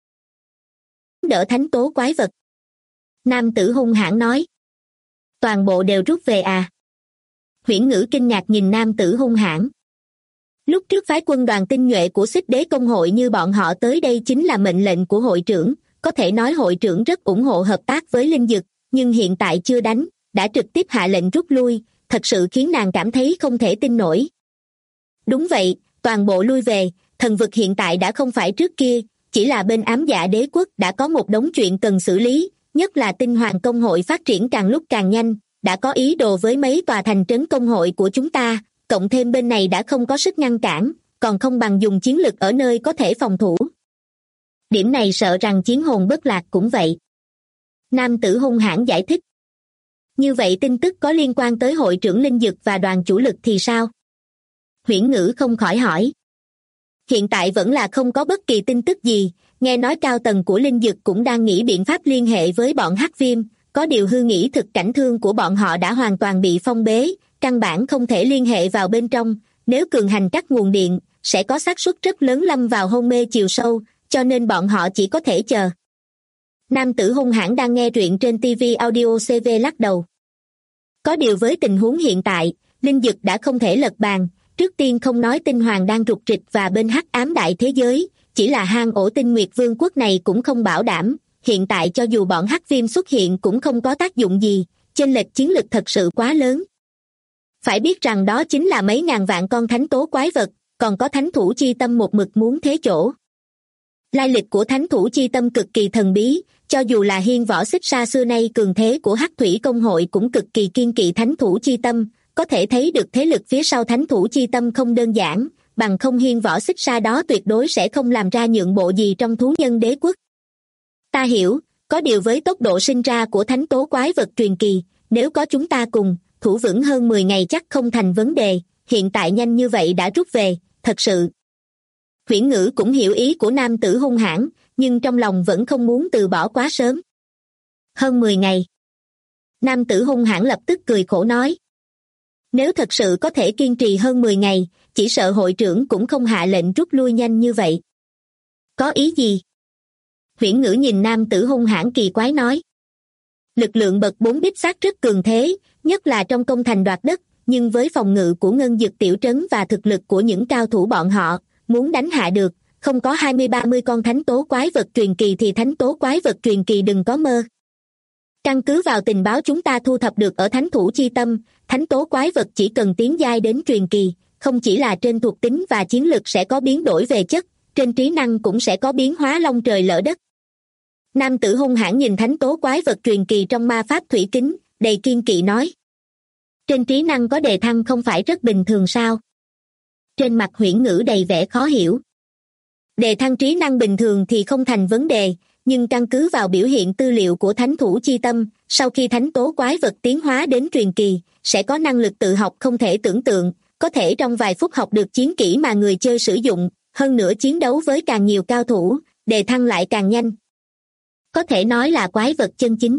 Đỡ thánh tố quái vật. Nam tử hung hãn nói. Toàn bộ đều rút về à? Huyễn Ngữ kinh ngạc nhìn nam tử hung hãn. Lúc trước phái quân đoàn tinh nhuệ của Xích Đế công hội như bọn họ tới đây chính là mệnh lệnh của hội trưởng, có thể nói hội trưởng rất ủng hộ hợp tác với linh dực, nhưng hiện tại chưa đánh, đã trực tiếp hạ lệnh rút lui, thật sự khiến nàng cảm thấy không thể tin nổi. Đúng vậy, toàn bộ lui về, thần vực hiện tại đã không phải trước kia, chỉ là bên ám dạ đế quốc đã có một đống chuyện cần xử lý, nhất là tinh hoàng công hội phát triển càng lúc càng nhanh, đã có ý đồ với mấy tòa thành trấn công hội của chúng ta, cộng thêm bên này đã không có sức ngăn cản, còn không bằng dùng chiến lực ở nơi có thể phòng thủ. Điểm này sợ rằng chiến hồn bất lạc cũng vậy. Nam tử hung hãn giải thích. Như vậy tin tức có liên quan tới hội trưởng linh dực và đoàn chủ lực thì sao? Huyễn Ngữ không khỏi hỏi. Hiện tại vẫn là không có bất kỳ tin tức gì, nghe nói cao tầng của linh dực cũng đang nghĩ biện pháp liên hệ với bọn Hắc Viêm, có điều hư nghĩ thực cảnh thương của bọn họ đã hoàn toàn bị phong bế, căn bản không thể liên hệ vào bên trong, nếu cường hành cắt nguồn điện, sẽ có xác suất rất lớn lâm vào hôn mê chiều sâu, cho nên bọn họ chỉ có thể chờ. Nam tử hung hãn đang nghe truyện trên TV Audio CV lắc đầu. Có điều với tình huống hiện tại, linh dực đã không thể lật bàn, trước tiên không nói tinh hoàng đang rục rịch và bên hắc ám đại thế giới, chỉ là hang ổ tinh nguyệt vương quốc này cũng không bảo đảm, hiện tại cho dù bọn Hắc Viêm xuất hiện cũng không có tác dụng gì, chênh lệch chiến lực thật sự quá lớn. Phải biết rằng đó chính là mấy ngàn vạn con thánh tố quái vật, còn có thánh thủ chi tâm một mực muốn thế chỗ. Lai lịch của thánh thủ chi tâm cực kỳ thần bí, cho dù là hiên võ xích sa xưa nay cường thế của Hắc Thủy công hội cũng cực kỳ kiên kỵ thánh thủ chi tâm, có thể thấy được thế lực phía sau thánh thủ chi tâm không đơn giản, bằng không hiên võ xích sa đó tuyệt đối sẽ không làm ra nhượng bộ gì trong thú nhân đế quốc. Ta hiểu, có điều với tốc độ sinh ra của thánh tố quái vật truyền kỳ, nếu có chúng ta cùng, thủ vững hơn 10 ngày chắc không thành vấn đề, hiện tại nhanh như vậy đã rút về, thật sự. Huyễn Ngữ cũng hiểu ý của nam tử hung hãn, nhưng trong lòng vẫn không muốn từ bỏ quá sớm. Hơn 10 ngày. Nam tử hung hãn lập tức cười khổ nói. Nếu thật sự có thể kiên trì hơn 10 ngày, chỉ sợ hội trưởng cũng không hạ lệnh rút lui nhanh như vậy. Có ý gì? Huyễn Ngữ nhìn nam tử hung hãn kỳ quái nói. Lực lượng bậc 4 đích xác rất cường thế, nhất là trong công thành đoạt đất, nhưng với phòng ngự của ngân dực tiểu trấn và thực lực của những cao thủ bọn họ, muốn đánh hạ được, không có 20-30 con thánh tố quái vật truyền kỳ thì thánh tố quái vật truyền kỳ đừng có mơ. Căn cứ vào tình báo chúng ta thu thập được ở thánh thủ chi tâm, thánh tố quái vật chỉ cần tiến giai đến truyền kỳ, không chỉ là trên thuộc tính và chiến lực sẽ có biến đổi về chất, trên trí năng cũng sẽ có biến hóa long trời lỡ đất. Nam tử hung hãn nhìn thánh tố quái vật truyền kỳ trong ma pháp thủy kính, đầy kiên kỵ nói. Trên trí năng có đề thăng không phải rất bình thường sao? Trên mặt Huyễn Ngữ đầy vẻ khó hiểu. Đề thăng trí năng bình thường thì không thành vấn đề, nhưng căn cứ vào biểu hiện tư liệu của thánh thủ chi tâm, sau khi thánh tố quái vật tiến hóa đến truyền kỳ, sẽ có năng lực tự học không thể tưởng tượng, có thể trong vài phút học được chiến kỹ mà người chơi sử dụng, hơn nữa chiến đấu với càng nhiều cao thủ, đề thăng lại càng nhanh. Có thể nói là quái vật chân chính.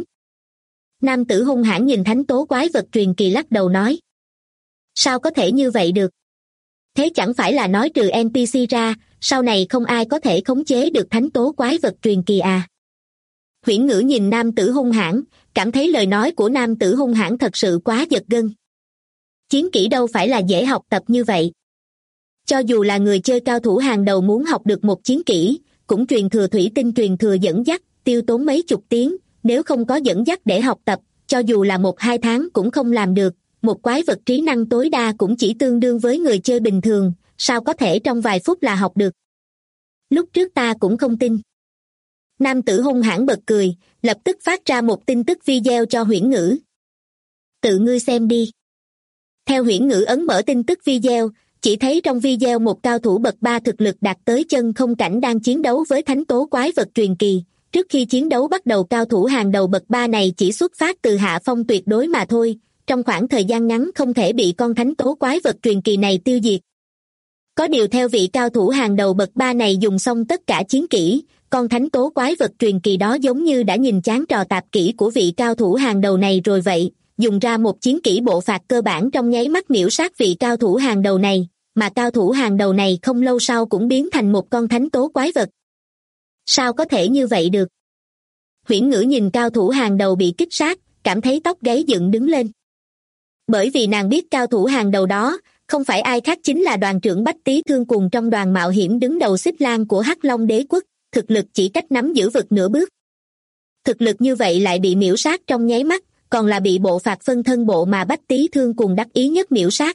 Nam tử hung hãn nhìn thánh tố quái vật truyền kỳ lắc đầu nói. Sao có thể như vậy được? Thế chẳng phải là nói trừ NPC ra, sau này không ai có thể khống chế được thánh tố quái vật truyền kỳ à. Huyễn Ngữ nhìn nam tử hung hãn, cảm thấy lời nói của nam tử hung hãn thật sự quá giật gân. Chiến kỹ đâu phải là dễ học tập như vậy. Cho dù là người chơi cao thủ hàng đầu muốn học được một chiến kỹ, cũng truyền thừa thủy tinh truyền thừa dẫn dắt, tiêu tốn mấy chục tiếng, nếu không có dẫn dắt để học tập, cho dù là 1-2 tháng cũng không làm được, một quái vật trí năng tối đa cũng chỉ tương đương với người chơi bình thường, sao có thể trong vài phút là học được. Lúc trước ta cũng không tin. Nam tử hung hãn bật cười, lập tức phát ra một tin tức video cho Huyễn Ngữ. Tự ngươi xem đi. Theo Huyễn Ngữ ấn mở tin tức video, chỉ thấy trong video một cao thủ bậc 3 thực lực đạt tới chân không cảnh đang chiến đấu với thánh tố quái vật truyền kỳ. Trước khi chiến đấu bắt đầu, cao thủ hàng đầu bậc 3 này chỉ xuất phát từ hạ phong tuyệt đối mà thôi, trong khoảng thời gian ngắn không thể bị con thánh tố quái vật truyền kỳ này tiêu diệt. Có điều theo vị cao thủ hàng đầu bậc 3 này dùng xong tất cả chiến kỹ, con thánh tố quái vật truyền kỳ đó giống như đã nhìn chán trò tạp kỹ của vị cao thủ hàng đầu này rồi vậy, dùng ra một chiến kỹ bộ phạt cơ bản trong nháy mắt miểu sát vị cao thủ hàng đầu này, mà cao thủ hàng đầu này không lâu sau cũng biến thành một con thánh tố quái vật. Sao có thể như vậy được? Huyễn Ngữ nhìn cao thủ hàng đầu bị kích sát, cảm thấy tóc gáy dựng đứng lên. Bởi vì nàng biết cao thủ hàng đầu đó không phải ai khác chính là đoàn trưởng Bách Tý Thương cùng trong đoàn mạo hiểm đứng đầu xích lang của Hắc Long Đế Quốc, thực lực chỉ cách nắm giữ vực nửa bước. Thực lực như vậy lại bị miểu sát trong nháy mắt, còn là bị bộ phạt phân thân bộ mà Bách Tý Thương cùng đắc ý nhất miểu sát.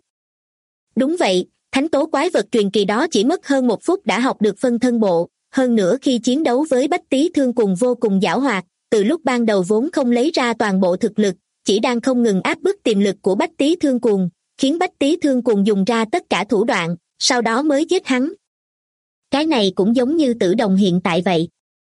Đúng vậy, thánh tố quái vật truyền kỳ đó chỉ mất hơn 1 phút đã học được phân thân bộ, hơn nữa khi chiến đấu với Bách Tý Thương cùng vô cùng giảo hoạt, từ lúc ban đầu vốn không lấy ra toàn bộ thực lực, chỉ đang không ngừng áp bức tiềm lực của Bách Tý Thương cùng, khiến Bách Tý Thương cùng dùng ra tất cả thủ đoạn, sau đó mới giết hắn. Cái này cũng giống như Tử Đồng hiện tại vậy.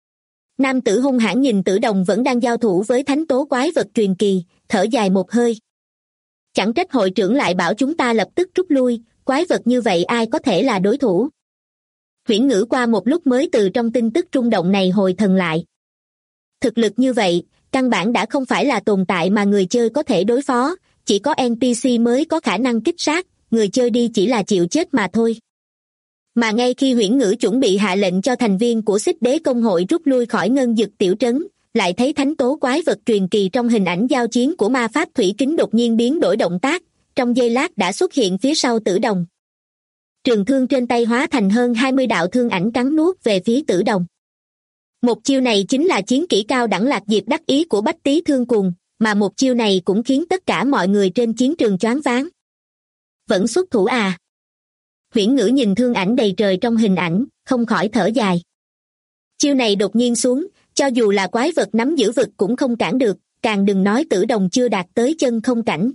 Nam tử hung hãn nhìn Tử Đồng vẫn đang giao thủ với thánh tố quái vật truyền kỳ, thở dài một hơi. Chẳng trách hội trưởng lại bảo chúng ta lập tức rút lui, quái vật như vậy ai có thể là đối thủ. Huyễn Ngữ qua một lúc mới từ trong tin tức rung động này hồi thần lại. Thực lực như vậy, căn bản đã không phải là tồn tại mà người chơi có thể đối phó, chỉ có NPC mới có khả năng kích sát, người chơi đi chỉ là chịu chết mà thôi. Mà ngay khi Huyễn Ngữ chuẩn bị hạ lệnh cho thành viên của Xích Đế Công hội rút lui khỏi Ngân Dực tiểu trấn, lại thấy thánh tố quái vật truyền kỳ trong hình ảnh giao chiến của ma pháp thủy kính đột nhiên biến đổi động tác, trong giây lát đã xuất hiện phía sau Tử Đồng. Trường thương trên tay hóa thành hơn 20 đạo thương ảnh cắn nuốt về phía Tử Đồng. Một chiêu này chính là chiến kỹ cao đẳng lạc diệp đắc ý của Bách Tý Thương cùng, mà một chiêu này cũng khiến tất cả mọi người trên chiến trường choáng váng. Vẫn xuất thủ à? Huyễn Ngữ nhìn thương ảnh đầy trời trong hình ảnh, không khỏi thở dài. Chiêu này đột nhiên xuống, cho dù là quái vật nắm giữ vực cũng không cản được, càng đừng nói Tử Đồng chưa đạt tới chân không cảnh.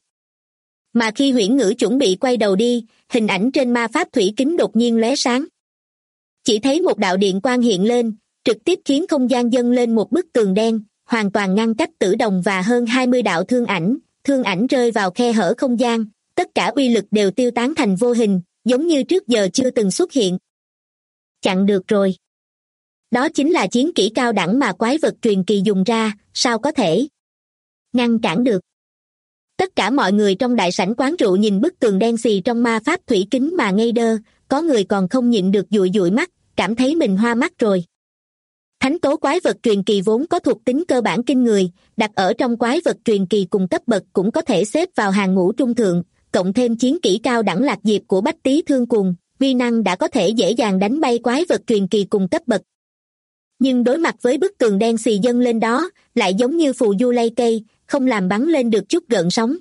Mà khi Huyễn Ngữ chuẩn bị quay đầu đi, hình ảnh trên ma pháp thủy kính đột nhiên lóe sáng. Chỉ thấy một đạo điện quang hiện lên, trực tiếp khiến không gian dâng lên một bức tường đen, hoàn toàn ngăn cách Tử Đồng và hơn 20 đạo thương ảnh rơi vào khe hở không gian, tất cả uy lực đều tiêu tán thành vô hình, giống như trước giờ chưa từng xuất hiện. Chặn được rồi. Đó chính là chiến kỹ cao đẳng mà quái vật truyền kỳ dùng ra, sao có thể ngăn cản được. Tất cả mọi người trong đại sảnh quán rượu nhìn bức tường đen xì trong ma pháp thủy kính mà ngây đơ, có người còn không nhịn được dụi dụi mắt, cảm thấy mình hoa mắt rồi. Thánh tố quái vật truyền kỳ vốn có thuộc tính cơ bản kinh người, đặt ở trong quái vật truyền kỳ cùng cấp bậc cũng có thể xếp vào hàng ngũ trung thượng, cộng thêm chiến kỹ cao đẳng lạc diệp của Bách Tý Thương cùng, uy năng đã có thể dễ dàng đánh bay quái vật truyền kỳ cùng cấp bậc. Nhưng đối mặt với bức tường đen xì dâng lên đó, lại giống như phù du lay cây, không làm bắn lên được chút gợn sóng.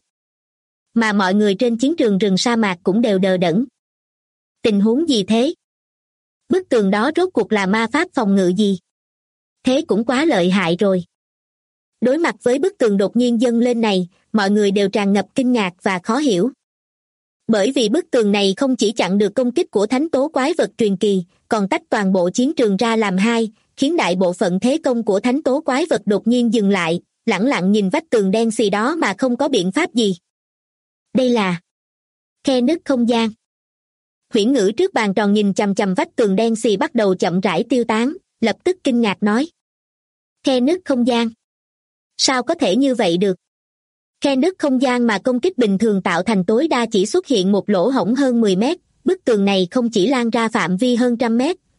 Mà mọi người trên chiến trường rừng sa mạc cũng đều đờ đẫn. Tình huống gì thế? Bức tường đó rốt cuộc là ma pháp phòng ngự gì? Thế cũng quá lợi hại rồi. Đối mặt với bức tường đột nhiên dâng lên này, mọi người đều tràn ngập kinh ngạc và khó hiểu. Bởi vì bức tường này không chỉ chặn được công kích của thánh tố quái vật truyền kỳ, còn tách toàn bộ chiến trường ra làm hai, khiến đại bộ phận thế công của thánh tố quái vật đột nhiên dừng lại, lẳng lặng nhìn vách tường đen xì đó mà không có biện pháp gì. Đây là khe nứt không gian. Huyễn Ngữ trước bàn tròn nhìn chằm chằm vách tường đen xì bắt đầu chậm rãi tiêu tán, lập tức kinh ngạc nói. Khe nứt không gian? Sao có thể như vậy được? Khe nứt không gian mà công kích bình thường tạo thành tối đa chỉ xuất hiện một lỗ hổng hơn 10 mét, bức tường này không chỉ lan ra phạm vi hơn trăm mét,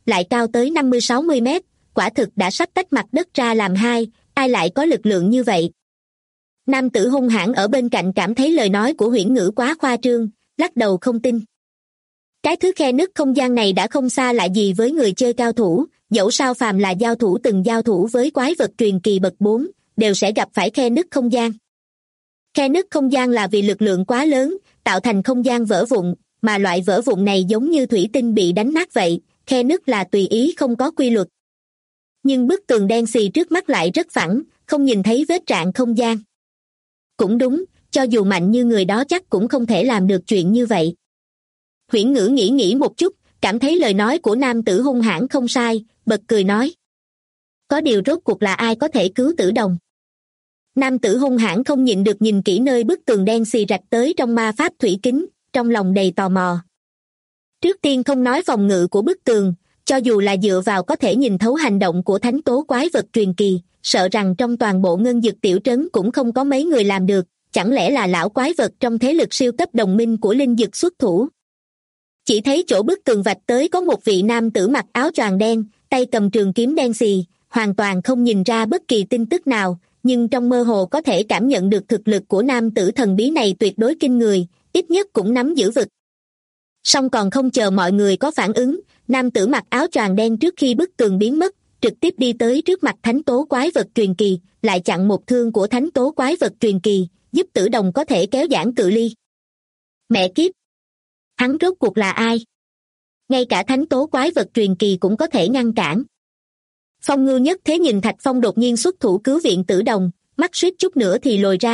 lại cao tới 50-60 mét, quả thực đã sắp tách mặt đất ra làm hai, ai lại có lực lượng như vậy? Nam tử hung hãn ở bên cạnh cảm thấy lời nói của Huyễn Ngữ quá khoa trương, lắc đầu không tin. Cái thứ khe nứt không gian này đã không xa lạ gì với người chơi cao thủ, dẫu sao phàm là từng giao thủ với quái vật truyền kỳ bậc 4, đều sẽ gặp phải khe nứt không gian. Khe nứt không gian là vì lực lượng quá lớn, tạo thành không gian vỡ vụn, mà loại vỡ vụn này giống như thủy tinh bị đánh nát vậy, khe nứt là tùy ý không có quy luật. Nhưng bức tường đen xì trước mắt lại rất phẳng, không nhìn thấy vết rạn không gian. Cũng đúng, cho dù mạnh như người đó chắc cũng không thể làm được chuyện như vậy. Huyễn Ngữ nghĩ một chút, cảm thấy lời nói của nam tử hung hãn không sai, bật cười nói. Có điều rốt cuộc là ai có thể cứu Tử Đồng? Nam tử hung hãn không nhịn được nhìn kỹ nơi bức tường đen xì rạch tới trong ma pháp thủy kính, trong lòng đầy tò mò. Trước tiên không nói phòng ngự của bức tường, cho dù là dựa vào có thể nhìn thấu hành động của thánh tố quái vật truyền kỳ, sợ rằng trong toàn bộ ngân dực tiểu trấn cũng không có mấy người làm được, chẳng lẽ là lão quái vật trong thế lực siêu cấp đồng minh của linh dực xuất thủ. Chỉ thấy chỗ bức tường vạch tới có một vị nam tử mặc áo choàng đen, tay cầm trường kiếm đen xì, hoàn toàn không nhìn ra bất kỳ tin tức nào, nhưng trong mơ hồ có thể cảm nhận được thực lực của nam tử thần bí này tuyệt đối kinh người, ít nhất cũng nắm giữ vực. Song còn không chờ mọi người có phản ứng, nam tử mặc áo choàng đen trước khi bức tường biến mất, trực tiếp đi tới trước mặt thánh tố quái vật truyền kỳ, lại chặn một thương của thánh tố quái vật truyền kỳ, giúp Tử Đồng có thể kéo giãn cự ly. Mẹ kiếp! Hắn rốt cuộc là ai? Ngay cả thánh tố quái vật truyền kỳ cũng có thể ngăn cản. Phong Ngưu Nhất Thế nhìn Thạch Phong đột nhiên xuất thủ cứu viện Tử Đồng, mắt suýt chút nữa thì lồi ra.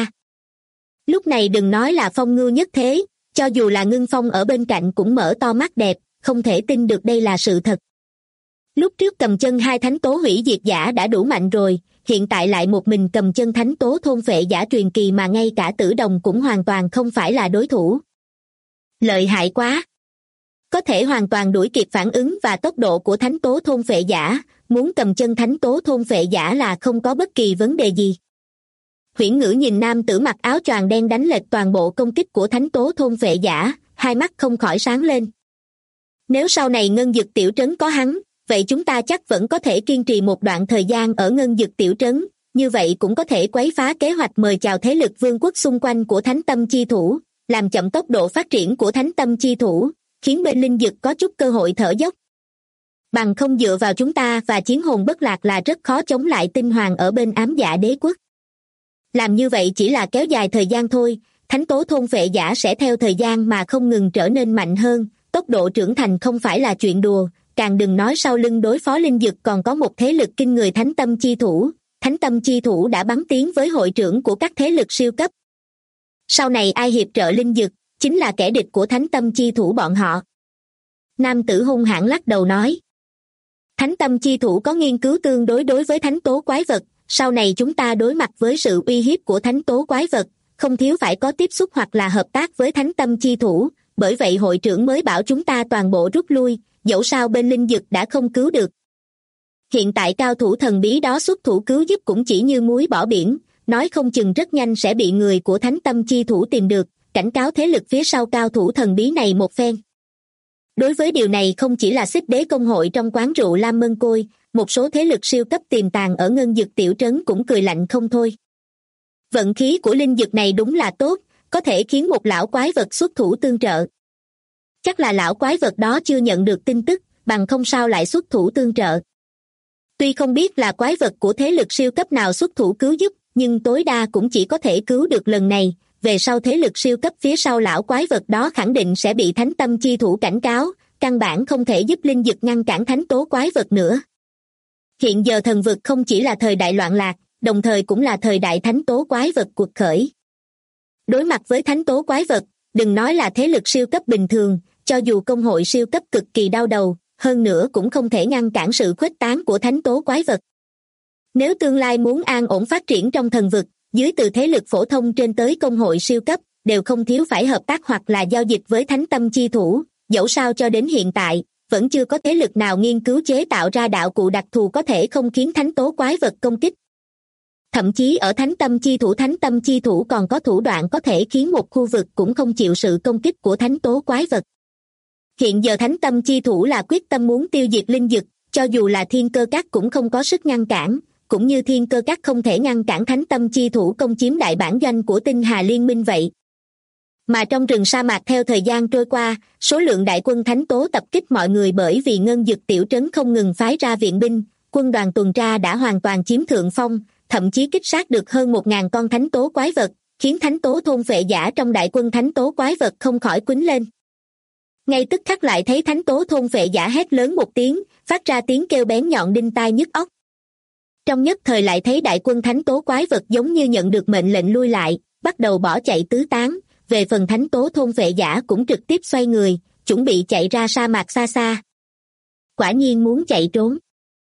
Lúc này đừng nói là Phong Ngưu Nhất Thế, cho dù là Ngưng Phong ở bên cạnh cũng mở to mắt đẹp, không thể tin được đây là sự thật. Lúc trước cầm chân hai thánh tố hủy diệt giả đã đủ mạnh rồi, hiện tại lại một mình cầm chân thánh tố thôn phệ giả truyền kỳ mà ngay cả Tử Đồng cũng hoàn toàn không phải là đối thủ. Lợi hại quá! Có thể hoàn toàn đuổi kịp phản ứng và tốc độ của thánh tố thôn phệ giả, muốn cầm chân thánh tố thôn phệ giả là không có bất kỳ vấn đề gì. Huyễn Ngữ nhìn nam tử mặc áo choàng đen đánh lệch toàn bộ công kích của thánh tố thôn phệ giả, hai mắt không khỏi sáng lên. Nếu sau này ngân dực tiểu trấn có hắn, vậy chúng ta chắc vẫn có thể kiên trì một đoạn thời gian ở ngân dực tiểu trấn, như vậy cũng có thể quấy phá kế hoạch mời chào thế lực vương quốc xung quanh của thánh tâm chi thủ, làm chậm tốc độ phát triển của thánh tâm chi thủ, khiến bên linh dực có chút cơ hội thở dốc. Bằng không dựa vào chúng ta và chiến hồn bất lạc là rất khó chống lại tinh hoàng ở bên ám dạ đế quốc. Làm như vậy chỉ là kéo dài thời gian thôi, thánh tố thôn phệ giả sẽ theo thời gian mà không ngừng trở nên mạnh hơn, tốc độ trưởng thành không phải là chuyện đùa, càng đừng nói sau lưng đối phó linh dực còn có một thế lực kinh người thánh tâm chi thủ. Thánh tâm chi thủ đã bắn tiếng với hội trưởng của các thế lực siêu cấp. Sau này ai hiệp trợ linh dực, chính là kẻ địch của thánh tâm chi thủ bọn họ. Nam tử hung hãn lắc đầu nói. Thánh tâm chi thủ có nghiên cứu tương đối với thánh tố quái vật, sau này chúng ta đối mặt với sự uy hiếp của thánh tố quái vật, không thiếu phải có tiếp xúc hoặc là hợp tác với thánh tâm chi thủ, bởi vậy hội trưởng mới bảo chúng ta toàn bộ rút lui, dẫu sao bên linh dực đã không cứu được. Hiện tại cao thủ thần bí đó xuất thủ cứu giúp cũng chỉ như muối bỏ biển, nói không chừng rất nhanh sẽ bị người của thánh tâm chi thủ tìm được, cảnh cáo thế lực phía sau cao thủ thần bí này một phen. Đối với điều này không chỉ là Xích Đế công hội trong quán rượu Lam Mân Côi, một số thế lực siêu cấp tiềm tàng ở ngân dực tiểu trấn cũng cười lạnh không thôi. Vận khí của linh dực này đúng là tốt, có thể khiến một lão quái vật xuất thủ tương trợ. Chắc là lão quái vật đó chưa nhận được tin tức, bằng không sao lại xuất thủ tương trợ. Tuy không biết là quái vật của thế lực siêu cấp nào xuất thủ cứu giúp, nhưng tối đa cũng chỉ có thể cứu được lần này, về sau thế lực siêu cấp phía sau lão quái vật đó khẳng định sẽ bị thánh tâm chi thủ cảnh cáo, căn bản không thể giúp linh dực ngăn cản thánh tố quái vật nữa. Hiện giờ thần vực không chỉ là thời đại loạn lạc, đồng thời cũng là thời đại thánh tố quái vật cuộc khởi. Đối mặt với thánh tố quái vật, đừng nói là thế lực siêu cấp bình thường, cho dù công hội siêu cấp cực kỳ đau đầu, hơn nữa cũng không thể ngăn cản sự khuếch tán của thánh tố quái vật. Nếu tương lai muốn an ổn phát triển trong thần vực, dưới từ thế lực phổ thông trên tới công hội siêu cấp, đều không thiếu phải hợp tác hoặc là giao dịch với thánh tâm chi thủ, dẫu sao cho đến hiện tại, vẫn chưa có thế lực nào nghiên cứu chế tạo ra đạo cụ đặc thù có thể không khiến thánh tố quái vật công kích. Thậm chí ở thánh tâm chi thủ còn có thủ đoạn có thể khiến một khu vực cũng không chịu sự công kích của thánh tố quái vật. Hiện giờ thánh tâm chi thủ là quyết tâm muốn tiêu diệt linh dực, cho dù là thiên cơ các cũng không có sức ngăn cản, cũng như thiên cơ các không thể ngăn cản thánh tâm chi thủ công chiếm đại bản doanh của tinh hà liên minh vậy. Mà trong rừng sa mạc theo thời gian trôi qua, số lượng đại quân thánh tố tập kích mọi người bởi vì ngân dực tiểu trấn không ngừng phái ra viện binh, quân đoàn tuần tra đã hoàn toàn chiếm thượng phong, thậm chí kích sát được hơn 1.000 con thánh tố quái vật, khiến thánh tố thôn phệ giả trong đại quân thánh tố quái vật không khỏi quýnh lên. Ngay tức khắc lại thấy thánh tố thôn phệ giả hét lớn một tiếng, phát ra tiếng kêu bén nhọn đinh tai nhức óc. Trong nhất thời lại thấy đại quân thánh tố quái vật giống như nhận được mệnh lệnh lui lại, bắt đầu bỏ chạy tứ tán, về phần thánh tố thôn phệ giả cũng trực tiếp xoay người, chuẩn bị chạy ra sa mạc xa xa. Quả nhiên muốn chạy trốn.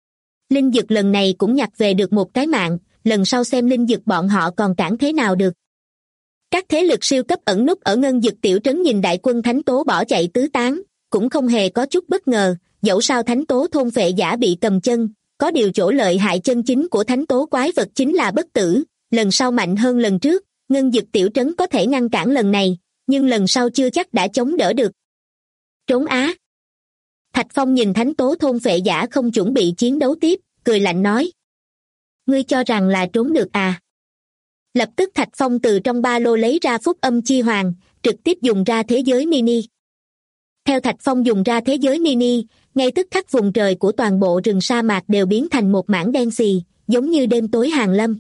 Linh dực lần này cũng nhặt về được một cái mạng, lần sau xem linh dực bọn họ còn cản thế nào được. Các thế lực siêu cấp ẩn núp ở ngân dực tiểu trấn nhìn đại quân thánh tố bỏ chạy tứ tán, cũng không hề có chút bất ngờ, dẫu sao thánh tố thôn phệ giả bị cầm chân, có điều chỗ lợi hại chân chính của thánh tố quái vật chính là bất tử, lần sau mạnh hơn lần trước, ngân dực tiểu trấn có thể ngăn cản lần này, nhưng lần sau chưa chắc đã chống đỡ được. Trốn á! Thạch Phong nhìn thánh tố thôn phệ giả không chuẩn bị chiến đấu tiếp, cười lạnh nói. Ngươi cho rằng là trốn được à? Lập tức Thạch Phong từ trong ba lô lấy ra phúc âm chi hoàng, trực tiếp dùng ra thế giới mini. Theo Thạch Phong dùng ra thế giới mini, ngay tức khắc vùng trời của toàn bộ rừng sa mạc đều biến thành một mảng đen xì, giống như đêm tối hàng lâm.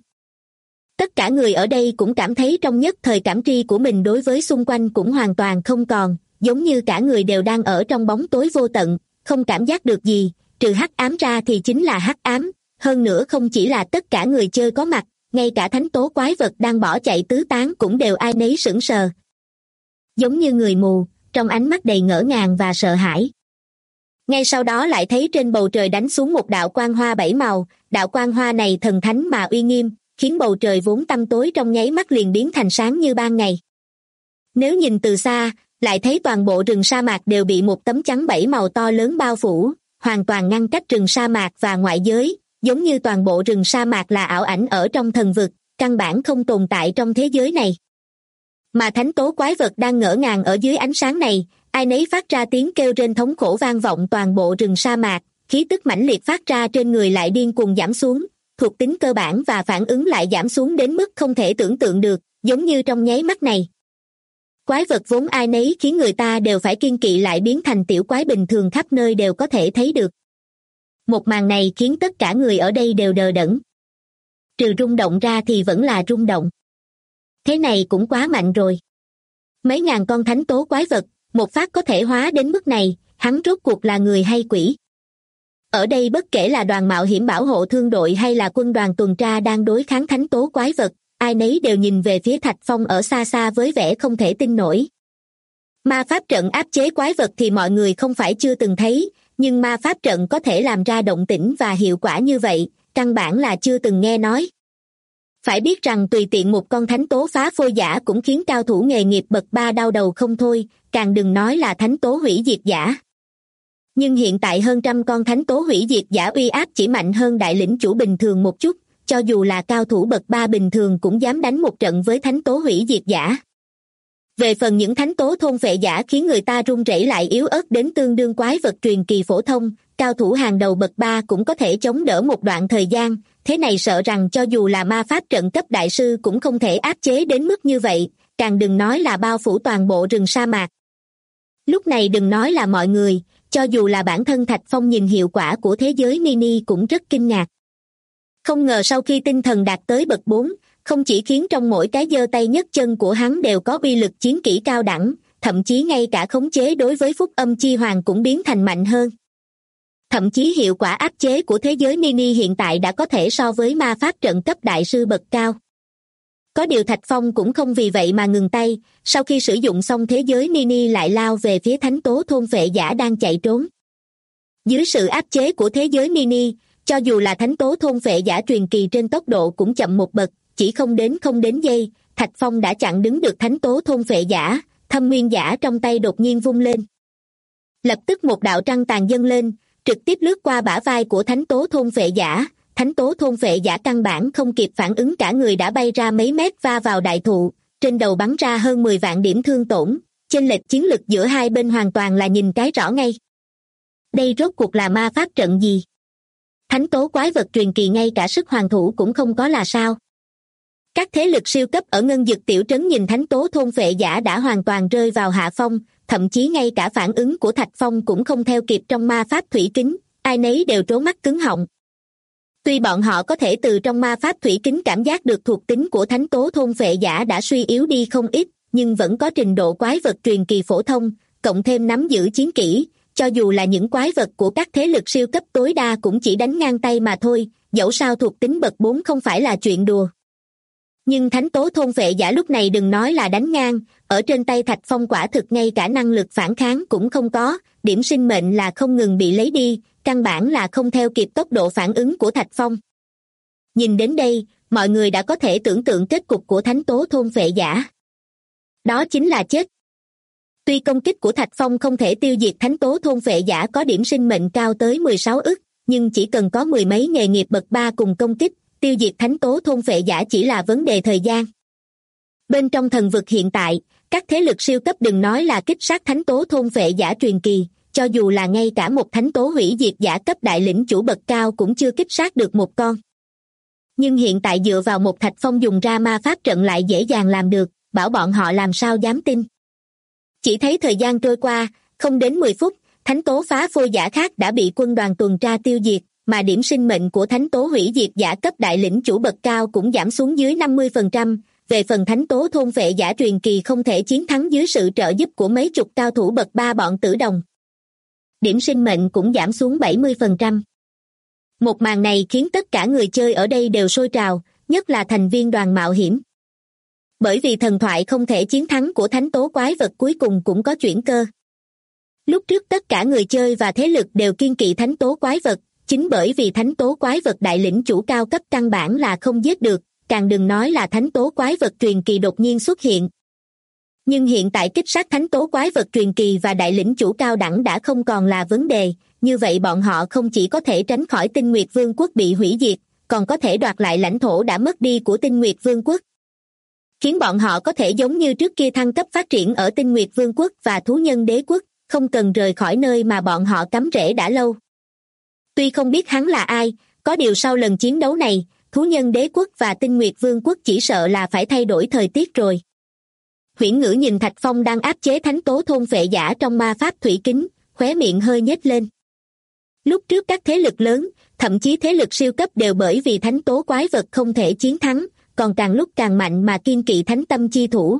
Tất cả người ở đây cũng cảm thấy trong nhất thời cảm tri của mình đối với xung quanh cũng hoàn toàn không còn, giống như cả người đều đang ở trong bóng tối vô tận, không cảm giác được gì, trừ hắc ám ra thì chính là hắc ám, hơn nữa không chỉ là tất cả người chơi có mặt, ngay cả thánh tố quái vật đang bỏ chạy tứ tán cũng đều ai nấy sững sờ. Giống như người mù, trong ánh mắt đầy ngỡ ngàng và sợ hãi. Ngay sau đó lại thấy trên bầu trời đánh xuống một đạo quang hoa 7 màu, đạo quang hoa này thần thánh mà uy nghiêm, khiến bầu trời vốn tăm tối trong nháy mắt liền biến thành sáng như ban ngày. Nếu nhìn từ xa, lại thấy toàn bộ rừng sa mạc đều bị một tấm chắn 7 màu to lớn bao phủ, hoàn toàn ngăn cách rừng sa mạc và ngoại giới, giống như toàn bộ rừng sa mạc là ảo ảnh ở trong thần vực, căn bản không tồn tại trong thế giới này. Mà thánh tố quái vật đang ngỡ ngàng ở dưới ánh sáng này, ai nấy phát ra tiếng kêu rên thống khổ vang vọng toàn bộ rừng sa mạc, khí tức mãnh liệt phát ra trên người lại điên cuồng giảm xuống, thuộc tính cơ bản và phản ứng lại giảm xuống đến mức không thể tưởng tượng được, giống như trong nháy mắt này. Quái vật vốn ai nấy khiến người ta đều phải kiêng kỵ lại biến thành tiểu quái bình thường khắp nơi đều có thể thấy được. Một màn này khiến tất cả người ở đây đều đờ đẫn. Trừ rung động ra thì vẫn là rung động. Thế này cũng quá mạnh rồi. Mấy ngàn con thánh tố quái vật, một phát có thể hóa đến mức này, hắn rốt cuộc là người hay quỷ? Ở đây bất kể là đoàn mạo hiểm bảo hộ thương đội hay là quân đoàn tuần tra đang đối kháng thánh tố quái vật, ai nấy đều nhìn về phía Thạch Phong ở xa xa với vẻ không thể tin nổi. Ma pháp trận áp chế quái vật thì mọi người không phải chưa từng thấy, nhưng ma pháp trận có thể làm ra động tĩnh và hiệu quả như vậy, căn bản là chưa từng nghe nói. Phải biết rằng tùy tiện một con thánh tố phá phôi giả cũng khiến cao thủ nghề nghiệp bậc 3 đau đầu không thôi, càng đừng nói là thánh tố hủy diệt giả. Nhưng hiện tại hơn trăm con thánh tố hủy diệt giả uy áp chỉ mạnh hơn đại lĩnh chủ bình thường một chút, cho dù là cao thủ bậc 3 bình thường cũng dám đánh một trận với thánh tố hủy diệt giả. Về phần những thánh tố thôn phệ giả khiến người ta run rẩy lại yếu ớt đến tương đương quái vật truyền kỳ phổ thông, cao thủ hàng đầu bậc 3 cũng có thể chống đỡ một đoạn thời gian, thế này sợ rằng cho dù là ma pháp trận cấp đại sư cũng không thể áp chế đến mức như vậy, càng đừng nói là bao phủ toàn bộ rừng sa mạc. Lúc này đừng nói là mọi người, cho dù là bản thân Thạch Phong nhìn hiệu quả của thế giới mini cũng rất kinh ngạc. Không ngờ sau khi tinh thần đạt tới bậc 4, không chỉ khiến trong mỗi cái giơ tay nhấc chân của hắn đều có uy lực chiến kỹ cao đẳng, thậm chí ngay cả khống chế đối với phúc âm chi hoàng cũng biến thành mạnh hơn. Thậm chí hiệu quả áp chế của thế giới mini hiện tại đã có thể so với ma pháp trận cấp đại sư bậc cao. Có điều Thạch Phong cũng không vì vậy mà ngừng tay, sau khi sử dụng xong thế giới mini lại lao về phía thánh tố thôn phệ giả đang chạy trốn. Dưới sự áp chế của thế giới mini, cho dù là thánh tố thôn phệ giả truyền kỳ trên tốc độ cũng chậm một bậc, chỉ không đến giây, Thạch Phong đã chặn đứng được thánh tố thôn phệ giả, thâm nguyên giả trong tay đột nhiên vung lên. Lập tức một đạo trăng tàn dâng lên, trực tiếp lướt qua bả vai của thánh tố thôn phệ giả, thánh tố thôn phệ giả căn bản không kịp phản ứng cả người đã bay ra mấy mét va vào đại thụ, trên đầu bắn ra hơn 10 vạn điểm thương tổn, chênh lệch chiến lực giữa hai bên hoàn toàn là nhìn cái rõ ngay. Đây rốt cuộc là ma pháp trận gì? Thánh tố quái vật truyền kỳ ngay cả sức hoàn thủ cũng không có là sao? Các thế lực siêu cấp ở ngân dực tiểu trấn nhìn thánh tố thôn phệ giả đã hoàn toàn rơi vào hạ phong, thậm chí ngay cả phản ứng của Thạch Phong cũng không theo kịp trong ma pháp thủy kính, ai nấy đều trố mắt cứng họng. Tuy bọn họ có thể từ trong ma pháp thủy kính cảm giác được thuộc tính của thánh tố thôn phệ giả đã suy yếu đi không ít, nhưng vẫn có trình độ quái vật truyền kỳ phổ thông, cộng thêm nắm giữ chiến kỹ, cho dù là những quái vật của các thế lực siêu cấp tối đa cũng chỉ đánh ngang tay mà thôi, dẫu sao thuộc tính bậc 4 không phải là chuyện đùa. Nhưng thánh tố thôn phệ giả lúc này đừng nói là đánh ngang, ở trên tay Thạch Phong quả thực ngay cả năng lực phản kháng cũng không có, điểm sinh mệnh là không ngừng bị lấy đi, căn bản là không theo kịp tốc độ phản ứng của Thạch Phong. Nhìn đến đây, mọi người đã có thể tưởng tượng kết cục của thánh tố thôn phệ giả. Đó chính là chết. Tuy công kích của Thạch Phong không thể tiêu diệt thánh tố thôn phệ giả có điểm sinh mệnh cao tới 16 ức, nhưng chỉ cần có mười mấy nghề nghiệp bậc 3 cùng công kích, tiêu diệt thánh tố thôn phệ giả chỉ là vấn đề thời gian. Bên trong thần vực hiện tại, các thế lực siêu cấp đừng nói là kích sát thánh tố thôn phệ giả truyền kỳ, cho dù là ngay cả một thánh tố hủy diệt giả cấp đại lĩnh chủ bậc cao cũng chưa kích sát được một con. Nhưng hiện tại dựa vào một Thạch Phong dùng ra ma pháp trận lại dễ dàng làm được, bảo bọn họ làm sao dám tin. Chỉ thấy thời gian trôi qua, không đến 10 phút, thánh tố phá phôi giả khác đã bị quân đoàn tuần tra tiêu diệt, mà điểm sinh mệnh của thánh tố hủy diệt giả cấp đại lĩnh chủ bậc cao cũng giảm xuống dưới 50%, về phần thánh tố thôn phệ giả truyền kỳ không thể chiến thắng dưới sự trợ giúp của mấy chục cao thủ bậc 3 bọn Tử Đồng. Điểm sinh mệnh cũng giảm xuống 70%. Một màn này khiến tất cả người chơi ở đây đều sôi trào, nhất là thành viên đoàn mạo hiểm. Bởi vì thần thoại không thể chiến thắng của thánh tố quái vật cuối cùng cũng có chuyển cơ. Lúc trước tất cả người chơi và thế lực đều kiêng kỵ thánh tố quái vật, chính bởi vì thánh tố quái vật đại lĩnh chủ cao cấp căn bản là không giết được, càng đừng nói là thánh tố quái vật truyền kỳ đột nhiên xuất hiện. Nhưng hiện tại kích sát thánh tố quái vật truyền kỳ và đại lĩnh chủ cao đẳng đã không còn là vấn đề, như vậy bọn họ không chỉ có thể tránh khỏi Tinh Nguyệt Vương quốc bị hủy diệt, còn có thể đoạt lại lãnh thổ đã mất đi của Tinh Nguyệt Vương quốc. Khiến bọn họ có thể giống như trước kia thăng cấp phát triển ở Tinh Nguyệt Vương quốc và Thú Nhân Đế quốc, không cần rời khỏi nơi mà bọn họ cắm rễ đã lâu. Tuy không biết hắn là ai, có điều sau lần chiến đấu này, Thú Nhân Đế quốc và Tinh Nguyệt Vương quốc chỉ sợ là phải thay đổi thời tiết rồi. Huyễn Ngữ nhìn Thạch Phong đang áp chế thánh tố thôn phệ giả trong ma pháp thủy kính, khóe miệng hơi nhếch lên. Lúc trước các thế lực lớn, thậm chí thế lực siêu cấp đều bởi vì thánh tố quái vật không thể chiến thắng, còn càng lúc càng mạnh mà kiêng kỵ thánh tâm chi thủ.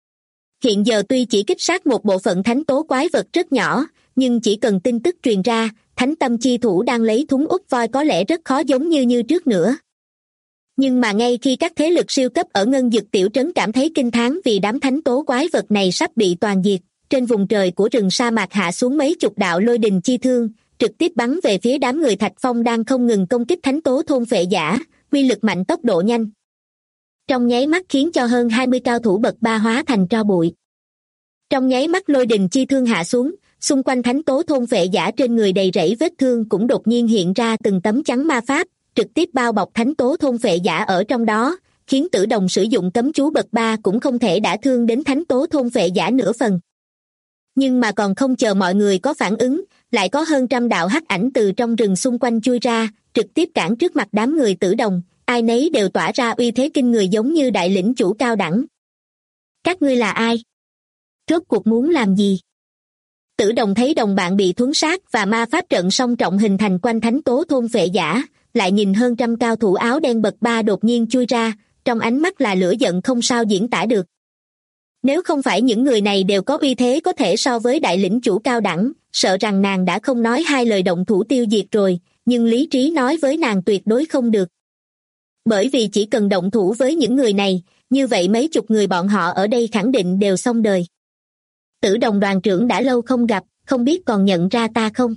Hiện giờ tuy chỉ kích sát một bộ phận thánh tố quái vật rất nhỏ, nhưng chỉ cần tin tức truyền ra, thánh tâm chi thủ đang lấy thúng út voi có lẽ rất khó giống như trước nữa. Nhưng mà ngay khi các thế lực siêu cấp ở ngân dực tiểu trấn cảm thấy kinh thán vì đám thánh tố quái vật này sắp bị toàn diệt, trên vùng trời của rừng sa mạc hạ xuống mấy chục đạo lôi đình chi thương, trực tiếp bắn về phía đám người Thạch Phong đang không ngừng công kích thánh tố thôn phệ giả, uy lực mạnh tốc độ nhanh. Trong nháy mắt khiến cho hơn 20 cao thủ bậc 3 hóa thành tro bụi. Trong nháy mắt lôi đình chi thương hạ xuống, xung quanh thánh tố thôn phệ giả trên người đầy rẫy vết thương cũng đột nhiên hiện ra từng tấm chắn ma pháp, trực tiếp bao bọc thánh tố thôn phệ giả ở trong đó, khiến Tử Đồng sử dụng cấm chú bậc 3 cũng không thể đả thương đến thánh tố thôn phệ giả nửa phần. Nhưng mà còn không chờ mọi người có phản ứng, lại có hơn trăm đạo hắc ảnh từ trong rừng xung quanh chui ra, trực tiếp cản trước mặt đám người Tử Đồng, ai nấy đều tỏa ra uy thế kinh người giống như đại lĩnh chủ cao đẳng. Các ngươi là ai? Rốt cuộc muốn làm gì? Tử Đồng thấy đồng bạn bị thuấn sát và ma pháp trận song trọng hình thành quanh thánh tố thôn phệ giả, lại nhìn hơn trăm cao thủ áo đen bậc 3 đột nhiên chui ra, trong ánh mắt là lửa giận không sao diễn tả được. Nếu không phải những người này đều có uy thế có thể so với đại lĩnh chủ cao đẳng, sợ rằng nàng đã không nói hai lời động thủ tiêu diệt rồi, nhưng lý trí nói với nàng tuyệt đối không được. Bởi vì chỉ cần động thủ với những người này, như vậy mấy chục người bọn họ ở đây khẳng định đều xong đời. Tử Đồng đoàn trưởng đã lâu không gặp, không biết còn nhận ra ta không?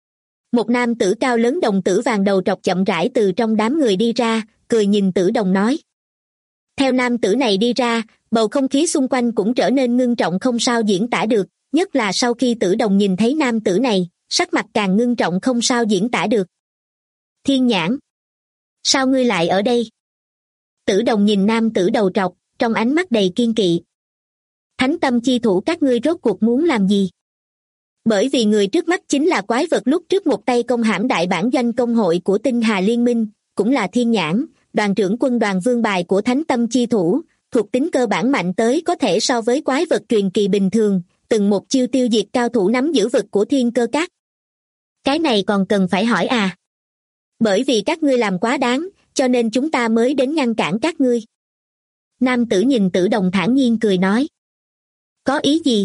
Một nam tử cao lớn đồng tử vàng đầu trọc chậm rãi từ trong đám người đi ra, cười nhìn Tử Đồng nói. Theo nam tử này đi ra, bầu không khí xung quanh cũng trở nên ngưng trọng không sao diễn tả được, nhất là sau khi Tử Đồng nhìn thấy nam tử này, sắc mặt càng ngưng trọng không sao diễn tả được. Thiên Nhãn, sao ngươi lại ở đây? Tử Đồng nhìn nam tử đầu trọc, trong ánh mắt đầy kiên kỵ. Thánh tâm chi thủ các ngươi rốt cuộc muốn làm gì? Bởi vì người trước mắt chính là quái vật lúc trước một tay công hãm đại bản doanh công hội của Tinh Hà Liên Minh, cũng là Thiên Nhãn, đoàn trưởng quân đoàn vương bài của thánh tâm chi thủ, thuộc tính cơ bản mạnh tới có thể so với quái vật truyền kỳ bình thường, từng một chiêu tiêu diệt cao thủ nắm giữ vực của Thiên Cơ Các. Cái này còn cần phải hỏi à? Bởi vì các ngươi làm quá đáng, cho nên chúng ta mới đến ngăn cản các ngươi. Nam tử nhìn Tử Đồng thản nhiên cười nói. Có ý gì?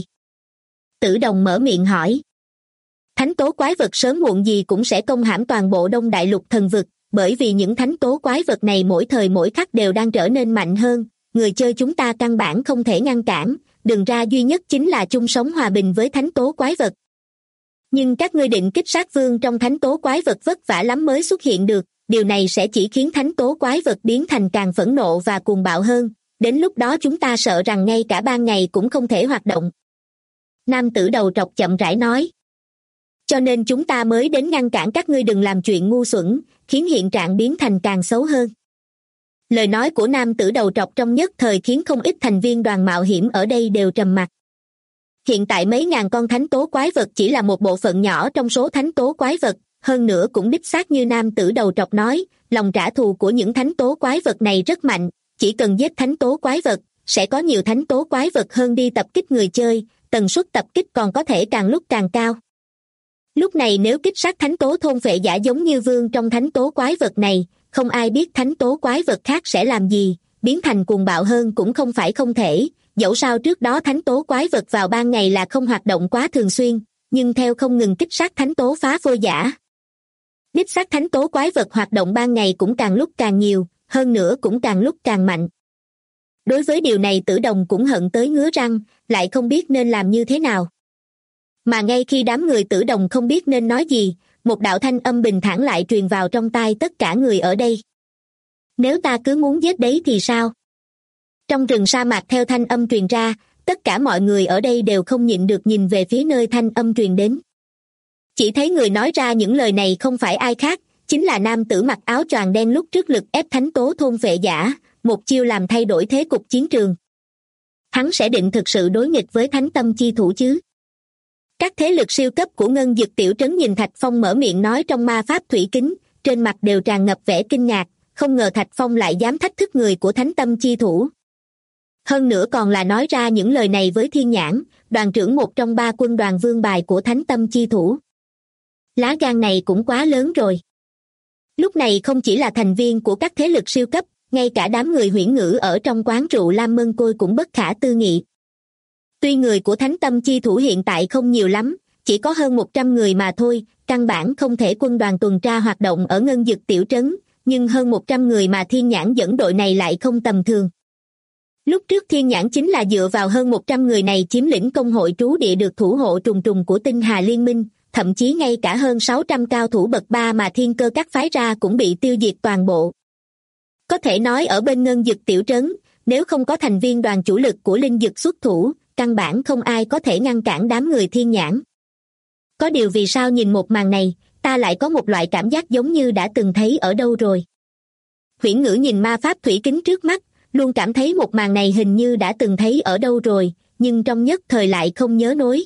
Tử Đồng mở miệng hỏi. Thánh tố quái vật sớm muộn gì cũng sẽ công hãm toàn bộ Đông Đại Lục thần vực, bởi vì những thánh tố quái vật này mỗi thời mỗi khắc đều đang trở nên mạnh hơn, người chơi chúng ta căn bản không thể ngăn cản, đường ra duy nhất chính là chung sống hòa bình với thánh tố quái vật. Nhưng các ngươi định kích sát vương trong thánh tố quái vật vất vả lắm mới xuất hiện được, điều này sẽ chỉ khiến thánh tố quái vật biến thành càng phẫn nộ và cuồng bạo hơn, đến lúc đó chúng ta sợ rằng ngay cả ban ngày cũng không thể hoạt động. Nam tử đầu trọc chậm rãi nói. Cho nên chúng ta mới đến ngăn cản các ngươi đừng làm chuyện ngu xuẩn, khiến hiện trạng biến thành càng xấu hơn. Lời nói của nam tử đầu trọc trong nhất thời khiến không ít thành viên đoàn mạo hiểm ở đây đều trầm mặc. Hiện tại mấy ngàn con thánh tố quái vật chỉ là một bộ phận nhỏ trong số thánh tố quái vật, hơn nữa cũng đích xác như nam tử đầu trọc nói, lòng trả thù của những thánh tố quái vật này rất mạnh, chỉ cần giết thánh tố quái vật, sẽ có nhiều thánh tố quái vật hơn đi tập kích người chơi, tần suất tập kích còn có thể càng lúc càng cao. Lúc này nếu kích sát thánh tố thôn phệ giả giống như vương trong thánh tố quái vật này, không ai biết thánh tố quái vật khác sẽ làm gì, biến thành cuồng bạo hơn cũng không phải không thể, dẫu sao trước đó thánh tố quái vật vào ban ngày là không hoạt động quá thường xuyên, nhưng theo không ngừng kích sát thánh tố phá phôi giả. Đích sát thánh tố quái vật hoạt động ban ngày cũng càng lúc càng nhiều, hơn nữa cũng càng lúc càng mạnh. Đối với điều này Tử Đồng cũng hận tới ngứa răng, lại không biết nên làm như thế nào. Mà ngay khi đám người Tử Đồng không biết nên nói gì, một đạo thanh âm bình thản lại truyền vào trong tai tất cả người ở đây. Nếu ta cứ muốn giết đấy thì sao? Trong rừng sa mạc theo thanh âm truyền ra, tất cả mọi người ở đây đều không nhịn được nhìn về phía nơi thanh âm truyền đến. Chỉ thấy người nói ra những lời này không phải ai khác, chính là nam tử mặc áo choàng đen lúc trước lực ép thánh tố thôn phệ giả, một chiêu làm thay đổi thế cục chiến trường. Hắn sẽ định thực sự đối nghịch với thánh tâm chi thủ chứ? Các thế lực siêu cấp của Ngân Dực tiểu trấn nhìn Thạch Phong mở miệng nói trong ma pháp thủy kính, trên mặt đều tràn ngập vẻ kinh ngạc, không ngờ Thạch Phong lại dám thách thức người của thánh tâm chi thủ. Hơn nữa còn là nói ra những lời này với Thiên Nhãn, đoàn trưởng một trong 3 quân đoàn vương bài của thánh tâm chi thủ. Lá gan này cũng quá lớn rồi. Lúc này không chỉ là thành viên của các thế lực siêu cấp, ngay cả đám người Huyễn Ngữ ở trong quán rượu Lam Mân Côi cũng bất khả tư nghị. Tuy người của thánh tâm chi thủ hiện tại không nhiều lắm, chỉ có hơn 100 người mà thôi, căn bản không thể quân đoàn tuần tra hoạt động ở Ngân Dực tiểu trấn, nhưng hơn 100 người mà Thiên Nhãn dẫn đội này lại không tầm thường. Lúc trước Thiên Nhãn chính là dựa vào hơn 100 người này chiếm lĩnh công hội trú địa được thủ hộ trùng trùng của Tinh Hà Liên Minh, thậm chí ngay cả hơn 600 cao thủ bậc 3 mà Thiên Cơ Các phái ra cũng bị tiêu diệt toàn bộ. Có thể nói ở bên Ngân Dực tiểu trấn, nếu không có thành viên đoàn chủ lực của Linh Dực xuất thủ, căn bản không ai có thể ngăn cản đám người Thiên Nhãn. Có điều vì sao nhìn một màn này, ta lại có một loại cảm giác giống như đã từng thấy ở đâu rồi. Huyễn Ngữ nhìn ma pháp thủy kính trước mắt, luôn cảm thấy một màn này hình như đã từng thấy ở đâu rồi, nhưng trong nhất thời lại không nhớ nối.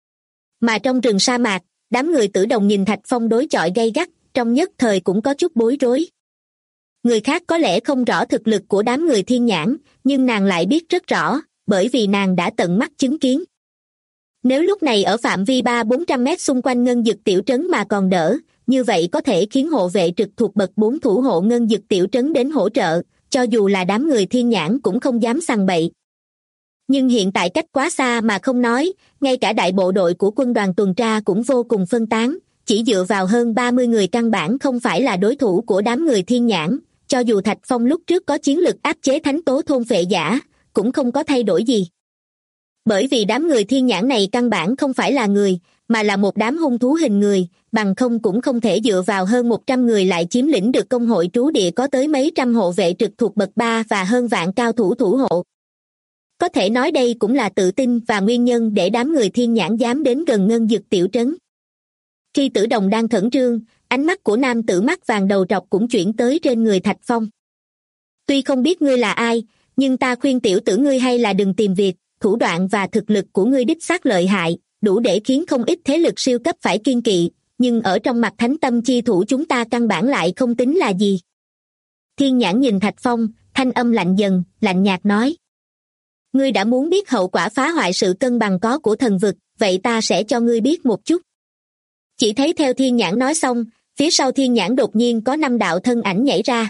Mà trong rừng sa mạc, đám người Tử Đồng nhìn Thạch Phong đối chọi gay gắt, trong nhất thời cũng có chút bối rối. Người khác có lẽ không rõ thực lực của đám người Thiên Nhãn, nhưng nàng lại biết rất rõ, bởi vì nàng đã tận mắt chứng kiến. Nếu lúc này ở phạm vi 300-400 mét xung quanh Ngân Dực tiểu trấn mà còn đỡ, như vậy có thể khiến hộ vệ trực thuộc bậc 4 thủ hộ Ngân Dực tiểu trấn đến hỗ trợ, cho dù là đám người Thiên Nhãn cũng không dám sằng bậy. Nhưng hiện tại cách quá xa mà không nói, ngay cả đại bộ đội của quân đoàn tuần tra cũng vô cùng phân tán, chỉ dựa vào hơn 30 người căn bản không phải là đối thủ của đám người Thiên Nhãn, cho dù Thạch Phong lúc trước có chiến lực áp chế thánh tố thôn phệ giả, cũng không có thay đổi gì. Bởi vì đám người Thiên Nhãn này căn bản không phải là người, mà là một đám hung thú hình người, bằng không cũng không thể dựa vào hơn 100 người lại chiếm lĩnh được công hội trú địa có tới mấy trăm hộ vệ trực thuộc bậc 3 và hơn vạn cao thủ thủ hộ. Có thể nói đây cũng là tự tin và nguyên nhân để đám người Thiên Nhãn dám đến gần Ngân Dực tiểu trấn. Khi Tử Đồng đang khẩn trương, ánh mắt của nam tử mắt vàng đầu trọc cũng chuyển tới trên người Thạch Phong. Tuy không biết ngươi là ai, nhưng ta khuyên tiểu tử ngươi hay là đừng tìm việc, thủ đoạn và thực lực của ngươi đích xác lợi hại, đủ để khiến không ít thế lực siêu cấp phải kiêng kỵ, nhưng ở trong mặt thánh tâm chi thủ chúng ta căn bản lại không tính là gì. Thiên Nhãn nhìn Thạch Phong, thanh âm lạnh dần, lạnh nhạt nói. Ngươi đã muốn biết hậu quả phá hoại sự cân bằng có của thần vực, vậy ta sẽ cho ngươi biết một chút. Chỉ thấy theo Thiên Nhãn nói xong, phía sau Thiên Nhãn đột nhiên có 5 đạo thân ảnh nhảy ra.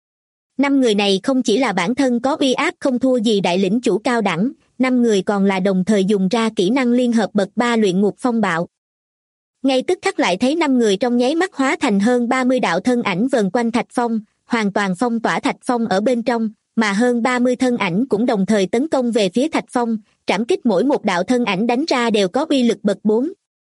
5 người này không chỉ là bản thân có uy áp không thua gì đại lĩnh chủ cao đẳng, 5 người còn là đồng thời dùng ra kỹ năng liên hợp bậc 3 luyện ngục phong bạo. Ngay tức khắc lại thấy 5 người trong nháy mắt hóa thành hơn 30 đạo thân ảnh vần quanh Thạch Phong, hoàn toàn phong tỏa Thạch Phong ở bên trong, mà hơn 30 thân ảnh cũng đồng thời tấn công về phía Thạch Phong, trảm kích mỗi một đạo thân ảnh đánh ra đều có uy lực bậc 4.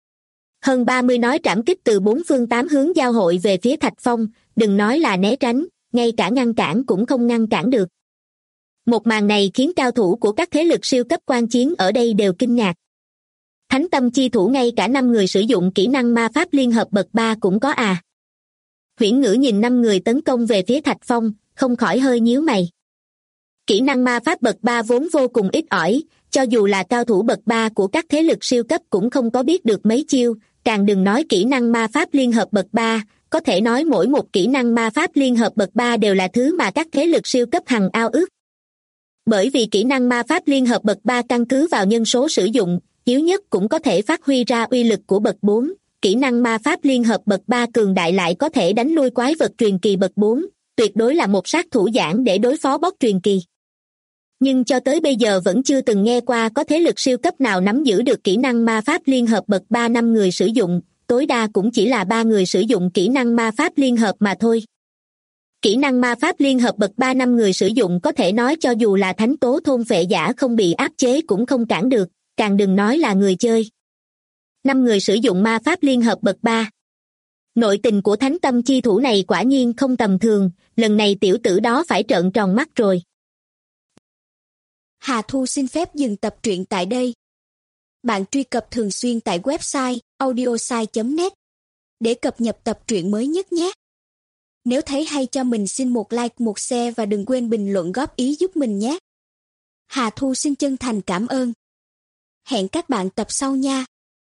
Hơn 30 nói trảm kích từ 4 phương 8 hướng giao hội về phía Thạch Phong, đừng nói là né tránh, ngay cả ngăn cản cũng không ngăn cản được. Một màn này khiến cao thủ của các thế lực siêu cấp quan chiến ở đây đều kinh ngạc. Thánh tâm chi thủ ngay cả 5 người sử dụng kỹ năng ma pháp liên hợp bậc 3 cũng có à. Huyễn Ngữ nhìn 5 người tấn công về phía Thạch Phong, không khỏi hơi nhíu mày. Kỹ năng ma pháp bậc 3 vốn vô cùng ít ỏi, cho dù là cao thủ bậc 3 của các thế lực siêu cấp cũng không có biết được mấy chiêu, càng đừng nói kỹ năng ma pháp liên hợp bậc 3, có thể nói mỗi một kỹ năng ma pháp liên hợp bậc 3 đều là thứ mà các thế lực siêu cấp hằng ao ước. Bởi vì kỹ năng ma pháp liên hợp bậc 3 căn cứ vào nhân số sử dụng, yếu nhất cũng có thể phát huy ra uy lực của bậc 4, kỹ năng ma pháp liên hợp bậc 3 cường đại lại có thể đánh lui quái vật truyền kỳ bậc 4, tuyệt đối là một sát thủ giản để đối phó boss truyền kỳ. Nhưng cho tới bây giờ vẫn chưa từng nghe qua có thế lực siêu cấp nào nắm giữ được kỹ năng ma pháp liên hợp bậc 3 5 người sử dụng, tối đa cũng chỉ là 3 người sử dụng kỹ năng ma pháp liên hợp mà thôi. Kỹ năng ma pháp liên hợp bậc 3 5 người sử dụng có thể nói cho dù là thánh tố thôn phệ giả không bị áp chế cũng không cản được, càng đừng nói là người chơi. 5 người sử dụng ma pháp liên hợp bậc 3. Nội tình của thánh tâm chi thủ này quả nhiên không tầm thường, lần này tiểu tử đó phải trợn tròn mắt rồi. Hà Thu xin phép dừng tập truyện tại đây. Bạn truy cập thường xuyên tại website audiosai.net để cập nhật tập truyện mới nhất nhé. Nếu thấy hay cho mình xin một like, một share và đừng quên bình luận góp ý giúp mình nhé. Hà Thu xin chân thành cảm ơn. Hẹn các bạn tập sau nha.